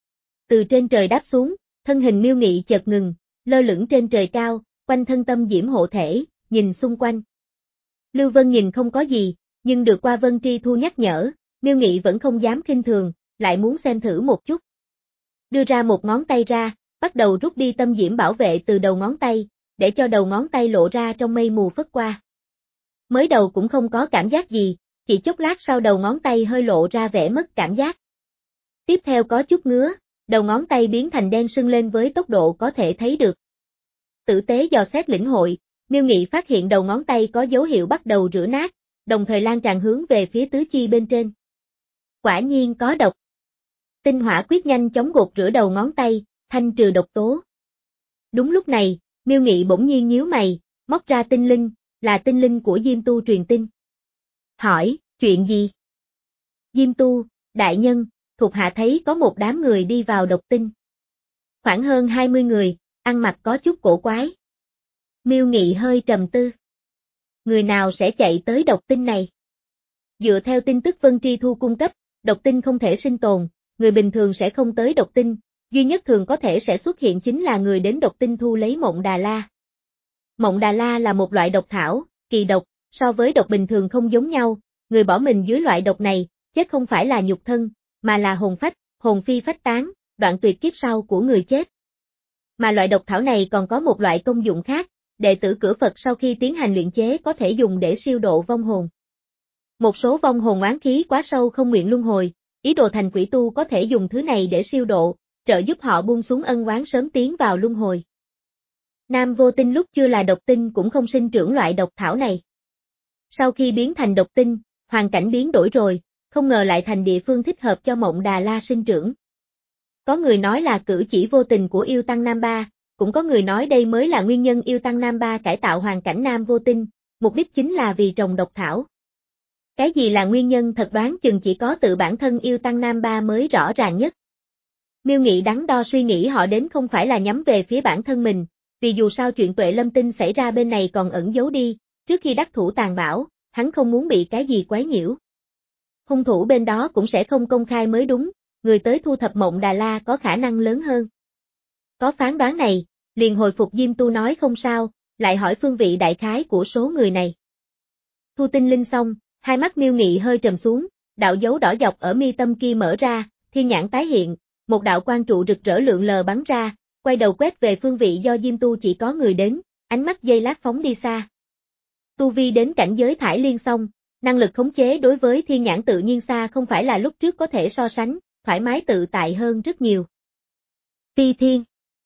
Từ trên trời đáp xuống, thân hình Miêu Nghị chợt ngừng, lơ lửng trên trời cao, quanh thân tâm diễm hộ thể, nhìn xung quanh. Lưu Vân nhìn không có gì, nhưng được qua Vân Tri Thu nhắc nhở, Miêu Nghị vẫn không dám khinh thường, lại muốn xem thử một chút. Đưa ra một ngón tay ra, bắt đầu rút đi tâm diễm bảo vệ từ đầu ngón tay, để cho đầu ngón tay lộ ra trong mây mù phất qua. Mới đầu cũng không có cảm giác gì, chỉ chốc lát sau đầu ngón tay hơi lộ ra vẻ mất cảm giác. Tiếp theo có chút ngứa, đầu ngón tay biến thành đen sưng lên với tốc độ có thể thấy được. Tử tế dò xét lĩnh hội, Miêu Nghị phát hiện đầu ngón tay có dấu hiệu bắt đầu rửa nát, đồng thời lan tràn hướng về phía tứ chi bên trên. Quả nhiên có độc. Tinh hỏa quyết nhanh chóng gột rửa đầu ngón tay, thanh trừ độc tố. Đúng lúc này, Miêu Nghị bỗng nhiên nhíu mày, móc ra tinh linh, là tinh linh của Diêm Tu truyền tin. Hỏi, chuyện gì? Diêm Tu, đại nhân, thuộc hạ thấy có một đám người đi vào độc tinh. Khoảng hơn hai mươi người, ăn mặc có chút cổ quái. Miêu Nghị hơi trầm tư. Người nào sẽ chạy tới độc tinh này? Dựa theo tin tức Vân Tri Thu cung cấp, độc tinh không thể sinh tồn, người bình thường sẽ không tới độc tinh, duy nhất thường có thể sẽ xuất hiện chính là người đến độc tinh thu lấy Mộng Đà La. Mộng Đà La là một loại độc thảo, kỳ độc, so với độc bình thường không giống nhau, người bỏ mình dưới loại độc này, chết không phải là nhục thân, mà là hồn phách, hồn phi phách tán, đoạn tuyệt kiếp sau của người chết. Mà loại độc thảo này còn có một loại công dụng khác, đệ tử cửa Phật sau khi tiến hành luyện chế có thể dùng để siêu độ vong hồn. Một số vong hồn oán khí quá sâu không nguyện luân hồi, ý đồ thành quỷ tu có thể dùng thứ này để siêu độ, trợ giúp họ buông xuống ân oán sớm tiến vào luân hồi. Nam Vô Tinh lúc chưa là độc tinh cũng không sinh trưởng loại độc thảo này. Sau khi biến thành độc tinh, hoàn cảnh biến đổi rồi, không ngờ lại thành địa phương thích hợp cho Mộng Đà La sinh trưởng. Có người nói là cử chỉ vô tình của yêu tăng Nam Ba, cũng có người nói đây mới là nguyên nhân yêu tăng Nam Ba cải tạo hoàn cảnh Nam Vô Tinh, mục đích chính là vì trồng độc thảo. Cái gì là nguyên nhân thật đoán chừng chỉ có tự bản thân yêu tăng Nam Ba mới rõ ràng nhất. Miêu Nghị đắn đo suy nghĩ họ đến không phải là nhắm về phía bản thân mình, vì dù sao chuyện Tuệ Lâm Tinh xảy ra bên này còn ẩn giấu đi, trước khi đắc thủ tàn bạo, hắn không muốn bị cái gì quấy nhiễu. Hung thủ bên đó cũng sẽ không công khai mới đúng, người tới thu thập Mộng Đà La có khả năng lớn hơn. Có phán đoán này, liền hồi phục Diêm Tu nói không sao, lại hỏi phương vị đại khái của số người này. Thu tinh linh xong, hai mắt Miêu Nghị hơi trầm xuống, đạo dấu đỏ dọc ở mi tâm kia mở ra, thiên nhãn tái hiện, một đạo quang trụ rực rỡ lượn lờ bắn ra, quay đầu quét về phương vị do Diêm Tu chỉ có người đến, ánh mắt giây lát phóng đi xa. Tu vi đến cảnh giới thải liên xong, năng lực khống chế đối với thiên nhãn tự nhiên xa không phải là lúc trước có thể so sánh, thoải mái tự tại hơn rất nhiều. Phi Thiên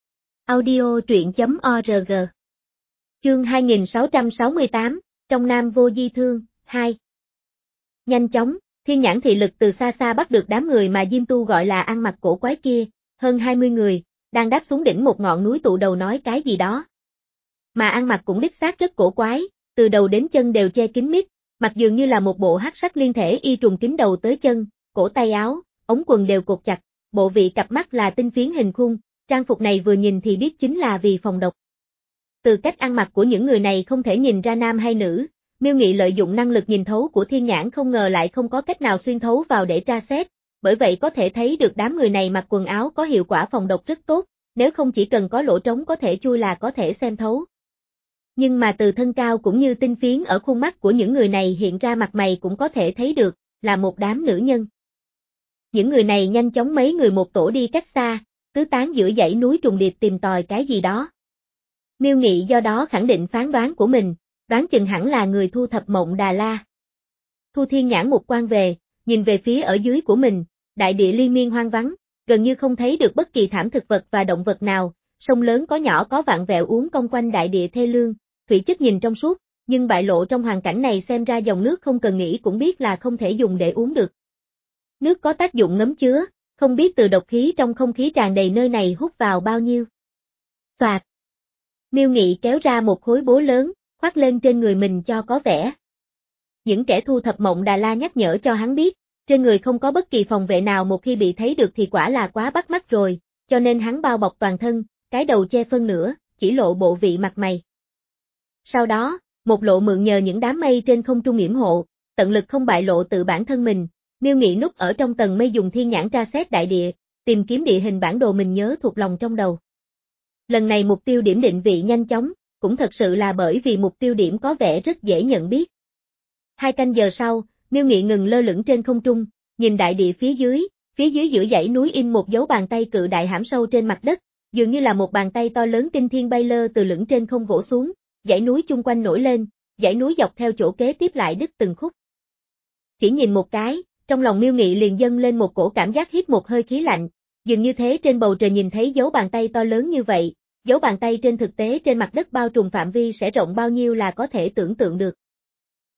Audio truyện.org Chương hai nghìn sáu trăm sáu mươi tám, Trong Nam Vô Di Thương, hai. Nhanh chóng, thiên nhãn thị lực từ xa xa bắt được đám người mà Diêm Tu gọi là ăn mặc cổ quái kia, hơn hai mươi người, đang đáp xuống đỉnh một ngọn núi tụ đầu nói cái gì đó. Mà ăn mặc cũng đích xác rất cổ quái, từ đầu đến chân đều che kín mít, mặc dường như là một bộ hắc sắc liên thể y trùng kín đầu tới chân, cổ tay áo, ống quần đều cột chặt, bộ vị cặp mắt là tinh phiến hình khuôn, trang phục này vừa nhìn thì biết chính là vì phòng độc. Từ cách ăn mặc của những người này không thể nhìn ra nam hay nữ, Miêu Nghị lợi dụng năng lực nhìn thấu của thiên nhãn không ngờ lại không có cách nào xuyên thấu vào để tra xét, bởi vậy có thể thấy được đám người này mặc quần áo có hiệu quả phòng độc rất tốt, nếu không chỉ cần có lỗ trống có thể chui là có thể xem thấu. Nhưng mà từ thân cao cũng như tinh phiến ở khuôn mắt của những người này hiện ra mặt mày cũng có thể thấy được, là một đám nữ nhân. Những người này nhanh chóng mấy người một tổ đi cách xa, tứ tán giữa dãy núi trùng điệp tìm tòi cái gì đó. Miêu Nghị do đó khẳng định phán đoán của mình, đoán chừng hẳn là người thu thập Mộng Đà La. Thu thiên nhãn một quan về, nhìn về phía ở dưới của mình, đại địa liên miên hoang vắng, gần như không thấy được bất kỳ thảm thực vật và động vật nào, sông lớn có nhỏ có vạn vẹo uốn cong quanh đại địa thê lương, thủy chất nhìn trong suốt, nhưng bại lộ trong hoàn cảnh này xem ra dòng nước không cần nghĩ cũng biết là không thể dùng để uống được. Nước có tác dụng ngấm chứa, không biết từ độc khí trong không khí tràn đầy nơi này hút vào bao nhiêu. Soạt. Miêu Nghị kéo ra một khối bố lớn, khoác lên trên người mình cho có vẻ. Những kẻ thu thập Mộng Đà La nhắc nhở cho hắn biết, trên người không có bất kỳ phòng vệ nào một khi bị thấy được thì quả là quá bắt mắt rồi, cho nên hắn bao bọc toàn thân, cái đầu che phân nửa, chỉ lộ bộ vị mặt mày. Sau đó, một lộ mượn nhờ những đám mây trên không trung yểm hộ, tận lực không bại lộ tự bản thân mình, Miêu Nghị núp ở trong tầng mây dùng thiên nhãn tra xét đại địa, tìm kiếm địa hình bản đồ mình nhớ thuộc lòng trong đầu. Lần này mục tiêu điểm định vị nhanh chóng, cũng thật sự là bởi vì mục tiêu điểm có vẻ rất dễ nhận biết. Hai canh giờ sau, Miêu Nghị ngừng lơ lửng trên không trung, nhìn đại địa phía dưới, phía dưới giữa dãy núi in một dấu bàn tay cự đại hãm sâu trên mặt đất, dường như là một bàn tay to lớn kinh thiên bay lơ từ lửng trên không vỗ xuống, dãy núi chung quanh nổi lên, dãy núi dọc theo chỗ kế tiếp lại đứt từng khúc. Chỉ nhìn một cái, trong lòng Miêu Nghị liền dâng lên một cổ cảm giác hít một hơi khí lạnh, dường như thế trên bầu trời nhìn thấy dấu bàn tay to lớn như vậy, dấu bàn tay trên thực tế trên mặt đất bao trùm phạm vi sẽ rộng bao nhiêu là có thể tưởng tượng được.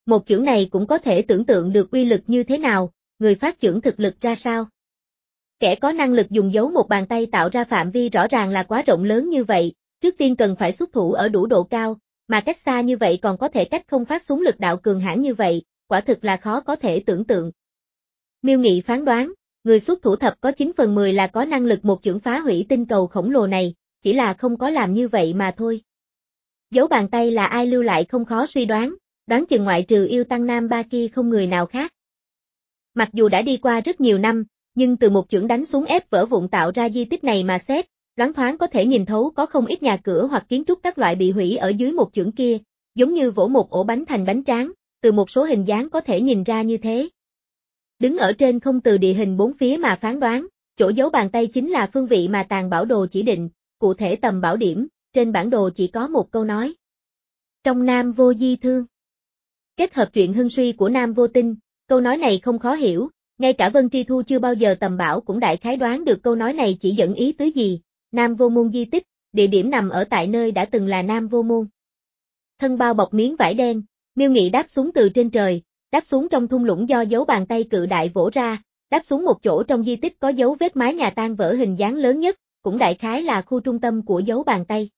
Một chưởng này cũng có thể tưởng tượng được uy lực như thế nào, người phát chưởng thực lực ra sao. Kẻ có năng lực dùng dấu một bàn tay tạo ra phạm vi rõ ràng là quá rộng lớn như vậy, trước tiên cần phải xuất thủ ở đủ độ cao, mà cách xa như vậy còn có thể cách không phát súng lực đạo cường hãn như vậy, quả thực là khó có thể tưởng tượng. Miêu Nghị phán đoán, người xuất thủ thập có chín phần mười là có năng lực một chưởng phá hủy tinh cầu khổng lồ này, chỉ là không có làm như vậy mà thôi. Dấu bàn tay là ai lưu lại không khó suy đoán, đoán chừng ngoại trừ yêu tăng nam ba kia không người nào khác. Mặc dù đã đi qua rất nhiều năm, nhưng từ một chưởng đánh xuống ép vỡ vụn tạo ra di tích này mà xét, loáng thoáng có thể nhìn thấu có không ít nhà cửa hoặc kiến trúc các loại bị hủy ở dưới một chưởng kia, giống như vỗ một ổ bánh thành bánh tráng, từ một số hình dáng có thể nhìn ra như thế. Đứng ở trên không từ địa hình bốn phía mà phán đoán, chỗ dấu bàn tay chính là phương vị mà tàng bảo đồ chỉ định, cụ thể tầm bảo điểm, trên bản đồ chỉ có một câu nói. Trong Nam Vô Di Thương. Kết hợp chuyện hưng suy của Nam Vô Tinh, câu nói này không khó hiểu, ngay cả Vân Tri Thu chưa bao giờ tầm bảo cũng đại khái đoán được câu nói này chỉ dẫn ý tứ gì, Nam Vô Môn di tích, địa điểm nằm ở tại nơi đã từng là Nam Vô Môn. Thân bao bọc miếng vải đen, Miêu Nghị đáp xuống từ trên trời, đáp xuống trong thung lũng do dấu bàn tay cự đại vỗ ra, đáp xuống một chỗ trong di tích có dấu vết mái nhà tan vỡ hình dáng lớn nhất, cũng đại khái là khu trung tâm của dấu bàn tay.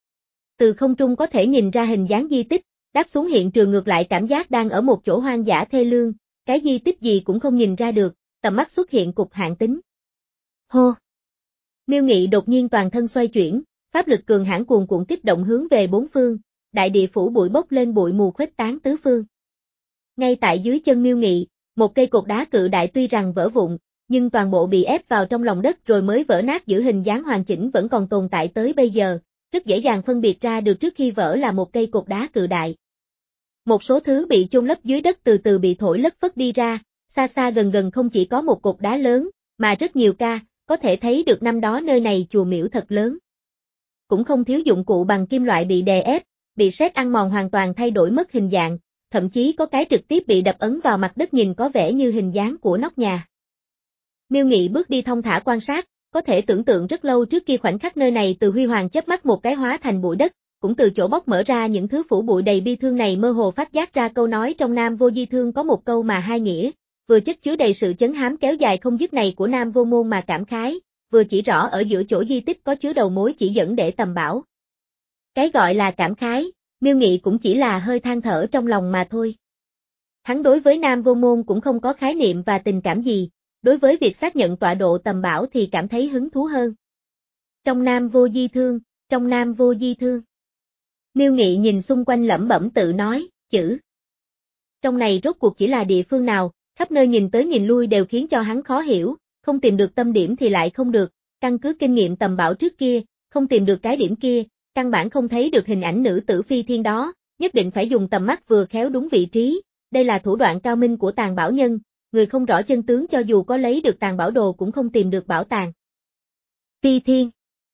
Từ không trung có thể nhìn ra hình dáng di tích, đáp xuống hiện trường ngược lại cảm giác đang ở một chỗ hoang dã thê lương, cái di tích gì cũng không nhìn ra được, tầm mắt xuất hiện cục hạn tính. Hô! Miêu Nghị đột nhiên toàn thân xoay chuyển, pháp lực cường hãn cuồn cuộn kích động hướng về bốn phương, đại địa phủ bụi bốc lên bụi mù khuếch tán tứ phương. Ngay tại dưới chân Miêu Nghị, một cây cột đá cự đại tuy rằng vỡ vụn, nhưng toàn bộ bị ép vào trong lòng đất rồi mới vỡ nát giữ hình dáng hoàn chỉnh vẫn còn tồn tại tới bây giờ, rất dễ dàng phân biệt ra được trước khi vỡ là một cây cột đá cự đại. Một số thứ bị chôn lấp dưới đất từ từ bị thổi lất phất đi ra, xa xa gần gần không chỉ có một cột đá lớn, mà rất nhiều ca, có thể thấy được năm đó nơi này chùa miễu thật lớn. Cũng không thiếu dụng cụ bằng kim loại bị đè ép, bị sét ăn mòn hoàn toàn thay đổi mất hình dạng, thậm chí có cái trực tiếp bị đập ấn vào mặt đất nhìn có vẻ như hình dáng của nóc nhà. Miêu Nghị bước đi thong thả quan sát, có thể tưởng tượng rất lâu trước kia khoảnh khắc nơi này từ huy hoàng chớp mắt một cái hóa thành bụi đất, cũng từ chỗ bóc mở ra những thứ phủ bụi đầy bi thương này mơ hồ phát giác ra câu nói trong Nam Vô Di Thương có một câu mà hai nghĩa, vừa chất chứa đầy sự chấn hám kéo dài không dứt này của Nam Vô Môn mà cảm khái, vừa chỉ rõ ở giữa chỗ di tích có chứa đầu mối chỉ dẫn để tầm bảo. Cái gọi là cảm khái, Miêu Nghị cũng chỉ là hơi than thở trong lòng mà thôi. Hắn đối với Nam Vô Môn cũng không có khái niệm và tình cảm gì, đối với việc xác nhận tọa độ tầm bảo thì cảm thấy hứng thú hơn. Trong Nam Vô Di Thương, trong Nam Vô Di Thương. Miêu Nghị nhìn xung quanh lẩm bẩm tự nói, chữ. Trong này rốt cuộc chỉ là địa phương nào, khắp nơi nhìn tới nhìn lui đều khiến cho hắn khó hiểu, không tìm được tâm điểm thì lại không được, căn cứ kinh nghiệm tầm bảo trước kia, không tìm được cái điểm kia, căn bản không thấy được hình ảnh nữ tử phi thiên đó, nhất định phải dùng tầm mắt vừa khéo đúng vị trí, đây là thủ đoạn cao minh của tàng bảo nhân, người không rõ chân tướng cho dù có lấy được tàng bảo đồ cũng không tìm được bảo tàng. Phi thiên.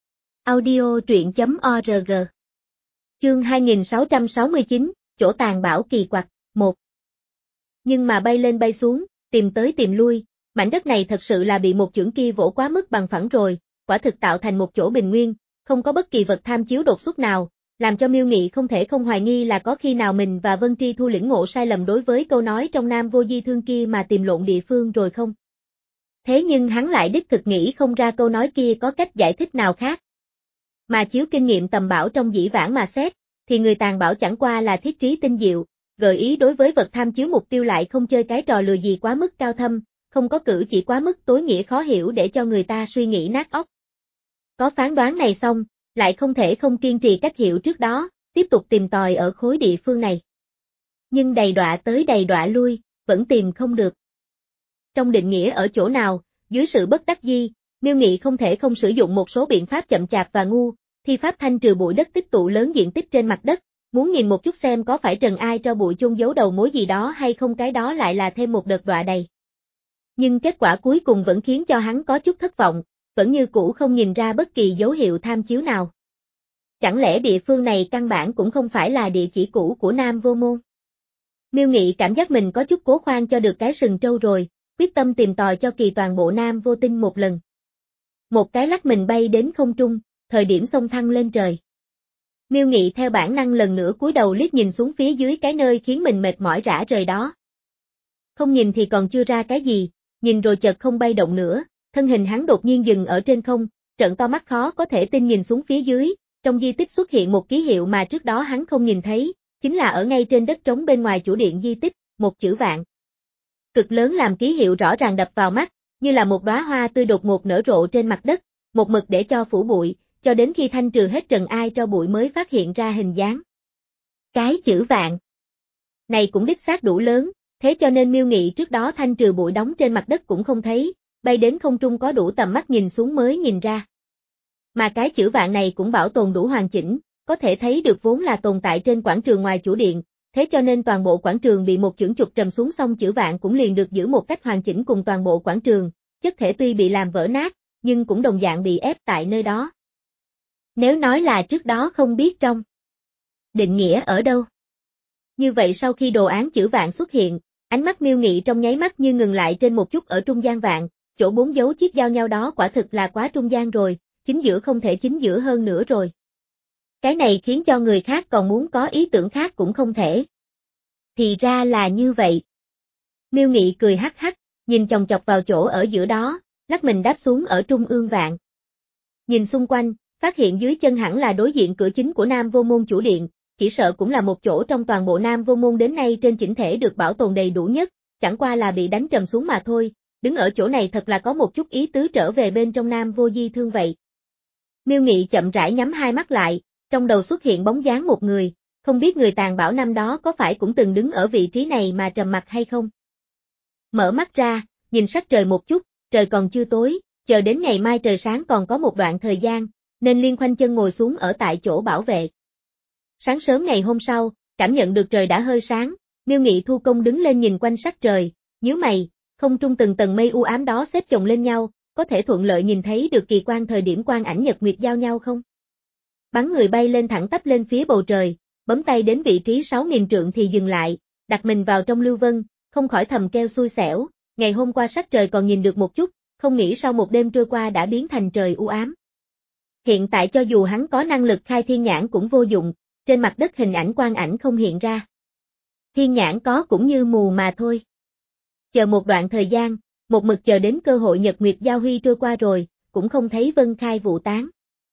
Audio truyện chấm org. Chương hai nghìn sáu trăm sáu mươi chín, chỗ tàng bảo kỳ quặc, một. Nhưng mà bay lên bay xuống, tìm tới tìm lui, mảnh đất này thật sự là bị một chưởng kia vỗ quá mức bằng phẳng rồi, quả thực tạo thành một chỗ bình nguyên, không có bất kỳ vật tham chiếu đột xuất nào, làm cho Miêu Nghị không thể không hoài nghi là có khi nào mình và Vân Tri Thu lĩnh ngộ sai lầm đối với câu nói trong Nam Vô Di Thương kia mà tìm lộn địa phương rồi không. Thế nhưng hắn lại đích thực nghĩ không ra câu nói kia có cách giải thích nào khác. Mà chiếu kinh nghiệm tầm bảo trong dĩ vãng mà xét, thì người tàng bảo chẳng qua là thiết trí tinh diệu, gợi ý đối với vật tham chiếu mục tiêu lại không chơi cái trò lừa gì quá mức cao thâm, không có cử chỉ quá mức tối nghĩa khó hiểu để cho người ta suy nghĩ nát óc. Có phán đoán này xong, lại không thể không kiên trì cách hiểu trước đó, tiếp tục tìm tòi ở khối địa phương này. Nhưng đầy đọa tới đầy đọa lui, vẫn tìm không được. Trong định nghĩa ở chỗ nào, dưới sự bất đắc dĩ, Miêu Nghị không thể không sử dụng một số biện pháp chậm chạp và ngu, thi pháp thanh trừ bụi đất tích tụ lớn diện tích trên mặt đất, muốn nhìn một chút xem có phải trần ai cho bụi chôn giấu đầu mối gì đó hay không, cái đó lại là thêm một đợt đọa đầy. Nhưng kết quả cuối cùng vẫn khiến cho hắn có chút thất vọng, vẫn như cũ không nhìn ra bất kỳ dấu hiệu tham chiếu nào. Chẳng lẽ địa phương này căn bản cũng không phải là địa chỉ cũ của Nam Vô Môn? Miêu Nghị cảm giác mình có chút cố khoan cho được cái sừng trâu rồi, quyết tâm tìm tòi cho kỳ toàn bộ Nam Vô Tinh một lần. Một cái lắc mình bay đến không trung, thời điểm xông thăng lên trời. Miêu Nghị theo bản năng lần nữa cúi đầu liếc nhìn xuống phía dưới cái nơi khiến mình mệt mỏi rã rời đó. Không nhìn thì còn chưa ra cái gì, nhìn rồi chợt không bay động nữa, thân hình hắn đột nhiên dừng ở trên không, trợn to mắt khó có thể tin nhìn xuống phía dưới, trong di tích xuất hiện một ký hiệu mà trước đó hắn không nhìn thấy, chính là ở ngay trên đất trống bên ngoài chủ điện di tích, một chữ vạn. Cực lớn làm ký hiệu rõ ràng đập vào mắt, như là một đóa hoa tươi đột ngột nở rộ trên mặt đất, một mực để cho phủ bụi, cho đến khi thanh trừ hết trần ai tro bụi mới phát hiện ra hình dáng. Cái chữ vạn này cũng đích xác đủ lớn, thế cho nên Miêu Nghị trước đó thanh trừ bụi đóng trên mặt đất cũng không thấy, bay đến không trung có đủ tầm mắt nhìn xuống mới nhìn ra. Mà cái chữ vạn này cũng bảo tồn đủ hoàn chỉnh, có thể thấy được vốn là tồn tại trên quảng trường ngoài chủ điện, thế cho nên toàn bộ quảng trường bị một chưởng chụp trầm xuống xong chữ vạn cũng liền được giữ một cách hoàn chỉnh cùng toàn bộ quảng trường, chất thể tuy bị làm vỡ nát, nhưng cũng đồng dạng bị ép tại nơi đó. Nếu nói là trước đó không biết trong định nghĩa ở đâu. Như vậy sau khi đồ án chữ vạn xuất hiện, ánh mắt Miêu Nghị trong nháy mắt như ngừng lại trên một chút ở trung gian vạn, chỗ bốn dấu chiếc giao nhau đó quả thực là quá trung gian rồi, chính giữa không thể chính giữa hơn nữa rồi. Cái này khiến cho người khác còn muốn có ý tưởng khác cũng không thể. Thì ra là như vậy. Miêu Nghị cười hắc hắc, nhìn chòng chọc vào chỗ ở giữa đó, lắc mình đáp xuống ở trung ương vạn. Nhìn xung quanh, phát hiện dưới chân hẳn là đối diện cửa chính của Nam Vô Môn chủ điện, chỉ sợ cũng là một chỗ trong toàn bộ Nam Vô Môn đến nay trên chỉnh thể được bảo tồn đầy đủ nhất, chẳng qua là bị đánh trầm xuống mà thôi, đứng ở chỗ này thật là có một chút ý tứ trở về bên trong Nam Vô Di Thương vậy. Miêu Nghị chậm rãi nhắm hai mắt lại, trong đầu xuất hiện bóng dáng một người, không biết người tàn bảo năm đó có phải cũng từng đứng ở vị trí này mà trầm mặc hay không. Mở mắt ra, nhìn sắc trời một chút, trời còn chưa tối, chờ đến ngày mai trời sáng còn có một đoạn thời gian, nên liên khoanh chân ngồi xuống ở tại chỗ bảo vệ. Sáng sớm ngày hôm sau, cảm nhận được trời đã hơi sáng, Miêu Nghị thu công đứng lên nhìn quanh sắc trời, nhíu mày, không trung từng tầng mây u ám đó xếp chồng lên nhau, có thể thuận lợi nhìn thấy được kỳ quan thời điểm quang ảnh nhật nguyệt giao nhau không? Bắn người bay lên thẳng tắp lên phía bầu trời, bấm tay đến vị trí sáu nghìn trượng thì dừng lại, đặt mình vào trong lưu vân, không khỏi thầm kêu xui xẻo, ngày hôm qua sắc trời còn nhìn được một chút, không nghĩ sau một đêm trôi qua đã biến thành trời u ám. Hiện tại cho dù hắn có năng lực khai thiên nhãn cũng vô dụng, trên mặt đất hình ảnh quang ảnh không hiện ra. Thiên nhãn có cũng như mù mà thôi. Chờ một đoạn thời gian, một mực chờ đến cơ hội nhật nguyệt giao huy trôi qua rồi, cũng không thấy vân khai vụ tán.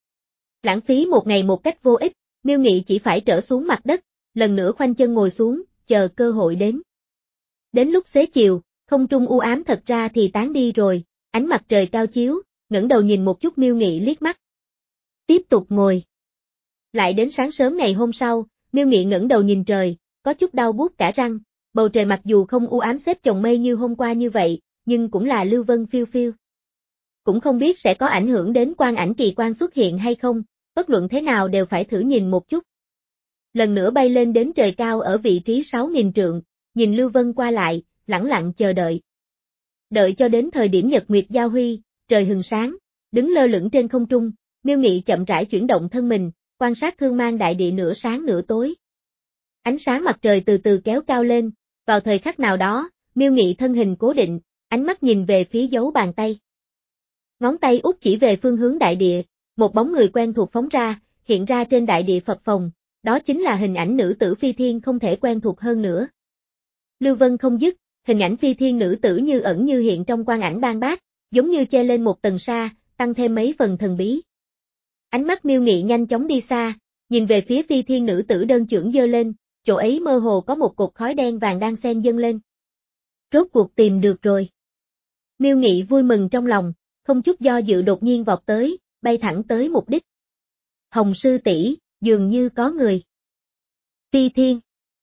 Lãng phí một ngày một cách vô ích, Miêu Nghị chỉ phải trở xuống mặt đất, lần nữa khoanh chân ngồi xuống, chờ cơ hội đến. Đến lúc xế chiều, không trung u ám thật ra thì tán đi rồi, ánh mặt trời cao chiếu, ngẩng đầu nhìn một chút Miêu Nghị liếc mắt. Tiếp tục ngồi. Lại đến sáng sớm ngày hôm sau, Miêu Nghị ngẩng đầu nhìn trời, có chút đau buốt cả răng, bầu trời mặc dù không u ám xếp chồng mây như hôm qua như vậy, nhưng cũng là lưu vân phiêu phiêu. Cũng không biết sẽ có ảnh hưởng đến quang ảnh kỳ quan xuất hiện hay không, bất luận thế nào đều phải thử nhìn một chút. Lần nữa bay lên đến trời cao ở vị trí sáu nghìn trượng, nhìn lưu vân qua lại, lẳng lặng chờ đợi. Đợi cho đến thời điểm nhật nguyệt giao huy, trời hừng sáng, đứng lơ lửng trên không trung, Miêu Nghị chậm rãi chuyển động thân mình, quan sát thương mang đại địa nửa sáng nửa tối. Ánh sáng mặt trời từ từ kéo cao lên, vào thời khắc nào đó, Miêu Nghị thân hình cố định, ánh mắt nhìn về phía dấu bàn tay. Ngón tay út chỉ về phương hướng đại địa, một bóng người quen thuộc phóng ra, hiện ra trên đại địa phập phồng, đó chính là hình ảnh nữ tử phi thiên không thể quen thuộc hơn nữa. Lưu vân không dứt, hình ảnh phi thiên nữ tử như ẩn như hiện trong quang ảnh ban bác, giống như che lên một tầng sa, tăng thêm mấy phần thần bí. Ánh mắt Miêu Nghị nhanh chóng đi xa, nhìn về phía phi thiên nữ tử đơn chưởng giơ lên, chỗ ấy mơ hồ có một cột khói đen vàng đang xen dâng lên. Rốt cuộc tìm được rồi. Miêu Nghị vui mừng trong lòng, không chút do dự đột nhiên vọt tới, bay thẳng tới mục đích. Hồng sư tỷ, dường như có người. Phi thiên.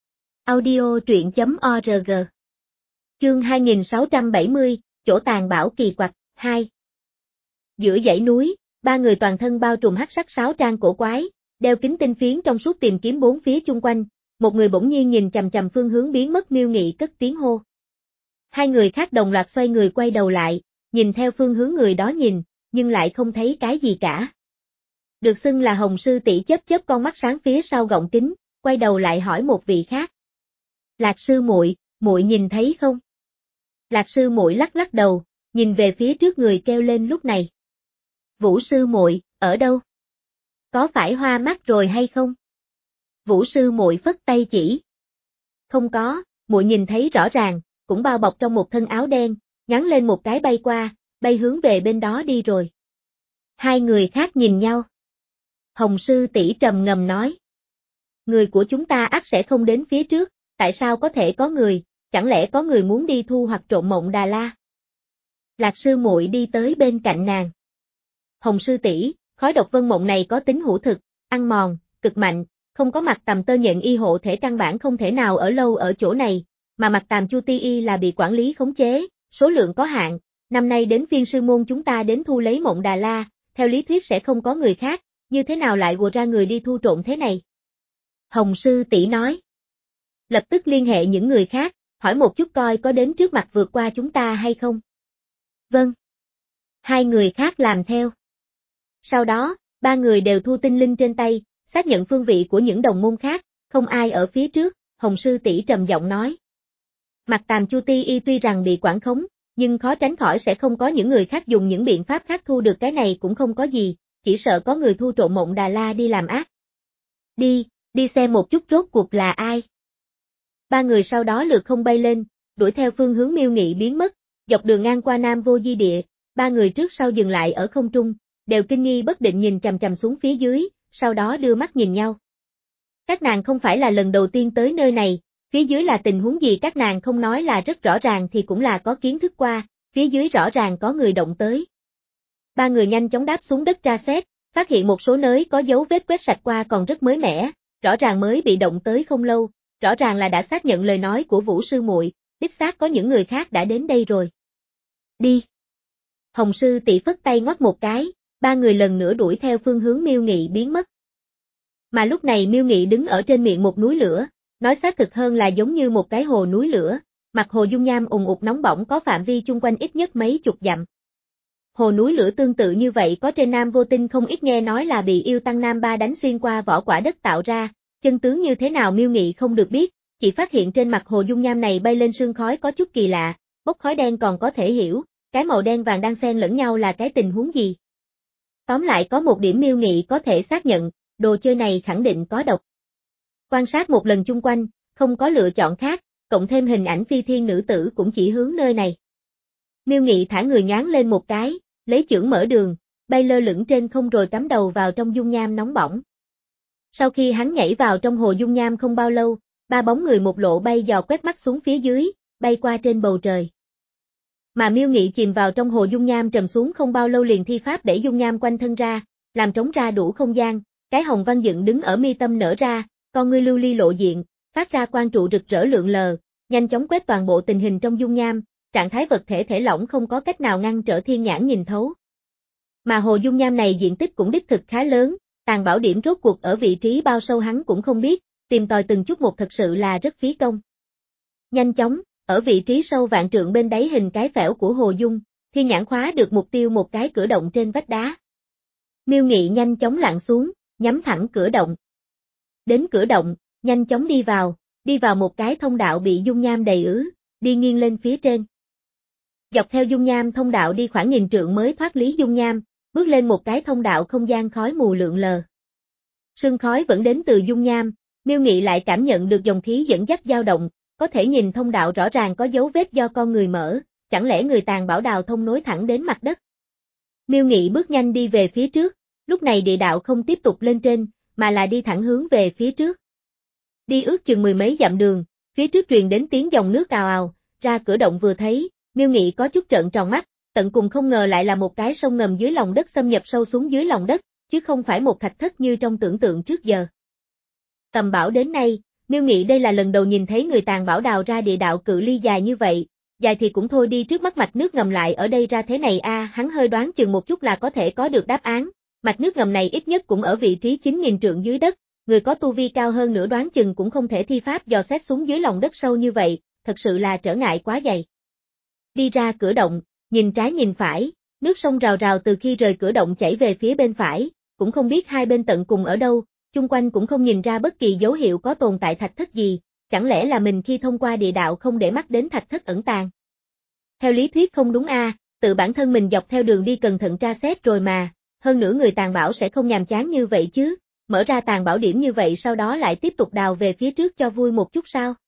Audio truyện chấm org. Chương hai nghìn sáu trăm bảy mươi, chỗ tàn bảo kỳ quặc, hai. Giữa dãy núi, ba người toàn thân bao trùm hắc sắc sáo trang cổ quái, đeo kính tinh phiến trong suốt tìm kiếm bốn phía chung quanh, một người bỗng nhiên nhìn chằm chằm phương hướng biến mất Miêu Nghị cất tiếng hô. Hai người khác đồng loạt xoay người quay đầu lại, nhìn theo phương hướng người đó nhìn, nhưng lại không thấy cái gì cả. Được xưng là Hồng sư tỷ chớp chớp con mắt sáng phía sau gọng kính, quay đầu lại hỏi một vị khác. Lạc sư muội, muội nhìn thấy không? Lạc sư muội lắc lắc đầu, nhìn về phía trước người kêu lên lúc này. Vũ sư muội, ở đâu? Có phải hoa mắt rồi hay không? Vũ sư muội phất tay chỉ. Không có, muội nhìn thấy rõ ràng, cũng bao bọc trong một thân áo đen, ngắn lên một cái bay qua, bay hướng về bên đó đi rồi. Hai người khác nhìn nhau. Hồng sư tỷ trầm ngâm nói. Người của chúng ta ắt sẽ không đến phía trước, tại sao có thể có người, chẳng lẽ có người muốn đi thu hoặc trộm mộng Đà La? Lạc sư muội đi tới bên cạnh nàng. Hồng sư tỷ, khói độc vân mộng này có tính hữu thực, ăn mòn, cực mạnh, không có mặt tầm tơ nhện y hộ thể căn bản không thể nào ở lâu ở chỗ này, mà mặt tàm chu ti y là bị quản lý khống chế, số lượng có hạn, năm nay đến phiên sư môn chúng ta đến thu lấy mộng Đà La, theo lý thuyết sẽ không có người khác, như thế nào lại gùa ra người đi thu trộm thế này? Hồng sư tỷ nói. Lập tức liên hệ những người khác, hỏi một chút coi có đến trước mặt vượt qua chúng ta hay không. Vâng. Hai người khác làm theo. Sau đó, ba người đều thu tinh linh trên tay, xác nhận phương vị của những đồng môn khác, không ai ở phía trước, Hồng sư tỷ trầm giọng nói. Mặt tàm chu ti y tuy rằng bị quản khống, nhưng khó tránh khỏi sẽ không có những người khác dùng những biện pháp khác thu được cái này cũng không có gì, chỉ sợ có người thu trộm mộng Đà La đi làm ác. Đi, đi xem một chút rốt cuộc là ai. Ba người sau đó lượt không bay lên, đuổi theo phương hướng Miêu Nghị biến mất, dọc đường ngang qua Nam Vô Di Địa, ba người trước sau dừng lại ở không trung, đều kinh nghi bất định nhìn chằm chằm xuống phía dưới, sau đó đưa mắt nhìn nhau. Các nàng không phải là lần đầu tiên tới nơi này, phía dưới là tình huống gì các nàng không nói là rất rõ ràng thì cũng là có kiến thức qua, phía dưới rõ ràng có người động tới. Ba người nhanh chóng đáp xuống đất tra xét, phát hiện một số nơi có dấu vết quét sạch qua còn rất mới mẻ, rõ ràng mới bị động tới không lâu, rõ ràng là đã xác nhận lời nói của Vũ sư muội, đích xác có những người khác đã đến đây rồi. Đi. Hồng sư tỷ phất tay ngoắt một cái, ba người lần nữa đuổi theo phương hướng Miêu Nghị biến mất. Mà lúc này Miêu Nghị đứng ở trên miệng một núi lửa, nói xác thực hơn là giống như một cái hồ núi lửa, mặt hồ dung nham ùn ụt nóng bỏng có phạm vi chung quanh ít nhất mấy chục dặm. Hồ núi lửa tương tự như vậy có trên Nam Vô Tinh không ít nghe nói là bị yêu tăng Nam Ba đánh xuyên qua vỏ quả đất tạo ra, chân tướng như thế nào Miêu Nghị không được biết, chỉ phát hiện trên mặt hồ dung nham này bay lên sương khói có chút kỳ lạ, bốc khói đen còn có thể hiểu, cái màu đen vàng đang xen lẫn nhau là cái tình huống gì. Tóm lại có một điểm Miêu Nghị có thể xác nhận, đồ chơi này khẳng định có độc. Quan sát một lần chung quanh, không có lựa chọn khác, cộng thêm hình ảnh phi thiên nữ tử cũng chỉ hướng nơi này. Miêu Nghị thả người nhoáng lên một cái, lấy chưởng mở đường, bay lơ lửng trên không rồi cắm đầu vào trong dung nham nóng bỏng. Sau khi hắn nhảy vào trong hồ dung nham không bao lâu, ba bóng người một lộ bay dò quét mắt xuống phía dưới, bay qua trên bầu trời. Mà Miêu Nghị chìm vào trong hồ dung nham trầm xuống không bao lâu liền thi pháp đẩy dung nham quanh thân ra, làm trống ra đủ không gian, cái hồng văn dựng đứng ở mi tâm nở ra, con ngươi lưu ly lộ diện, phát ra quang trụ rực rỡ lượn lờ, nhanh chóng quét toàn bộ tình hình trong dung nham, trạng thái vật thể thể lỏng không có cách nào ngăn trở thiên nhãn nhìn thấu. Mà hồ dung nham này diện tích cũng đích thực khá lớn, tàn bảo điểm rốt cuộc ở vị trí bao sâu hắn cũng không biết, tìm tòi từng chút một thật sự là rất phí công. Nhanh chóng, ở vị trí sâu vạn trượng bên đáy hình cái phễu của hồ dung, thiên nhãn khóa được mục tiêu một cái cửa động trên vách đá. Miêu Nghị nhanh chóng lặn xuống, nhắm thẳng cửa động. Đến cửa động, nhanh chóng đi vào, đi vào một cái thông đạo bị dung nham đầy ứ, đi nghiêng lên phía trên. Dọc theo dung nham thông đạo đi khoảng nghìn trượng mới thoát lý dung nham, bước lên một cái thông đạo không gian khói mù lượn lờ. Sương khói vẫn đến từ dung nham, Miêu Nghị lại cảm nhận được dòng khí dẫn dắt dao động, có thể nhìn thông đạo rõ ràng có dấu vết do con người mở, chẳng lẽ người tàn bảo đào thông nối thẳng đến mặt đất. Miêu Nghị bước nhanh đi về phía trước, lúc này địa đạo không tiếp tục lên trên, mà là đi thẳng hướng về phía trước. Đi ước chừng mười mấy dặm đường, phía trước truyền đến tiếng dòng nước ào ào, ra cửa động vừa thấy, Miêu Nghị có chút trợn tròn mắt, tận cùng không ngờ lại là một cái sông ngầm dưới lòng đất xâm nhập sâu xuống dưới lòng đất, chứ không phải một thạch thất như trong tưởng tượng trước giờ. Tầm bảo đến nay, Miêu Nghị đây là lần đầu nhìn thấy người tàn bảo đào ra địa đạo cự ly dài như vậy, dài thì cũng thôi đi trước mắt mạch nước ngầm lại ở đây ra thế này a, à, hắn hơi đoán chừng một chút là có thể có được đáp án, mạch nước ngầm này ít nhất cũng ở vị trí chín nghìn trượng dưới đất, người có tu vi cao hơn nữa đoán chừng cũng không thể thi pháp dò xét xuống dưới lòng đất sâu như vậy, thật sự là trở ngại quá dày. Đi ra cửa động, nhìn trái nhìn phải, nước sông rào rào từ khi rời cửa động chảy về phía bên phải, cũng không biết hai bên tận cùng ở đâu, chung quanh cũng không nhìn ra bất kỳ dấu hiệu có tồn tại thạch thất gì, chẳng lẽ là mình khi thông qua địa đạo không để mắt đến thạch thất ẩn tàng. Theo lý thuyết không đúng a, à, tự bản thân mình dọc theo đường đi cẩn thận tra xét rồi mà, hơn nữa người tàn bảo sẽ không nhàm chán như vậy chứ, mở ra tàng bảo điểm như vậy sau đó lại tiếp tục đào về phía trước cho vui một chút sao?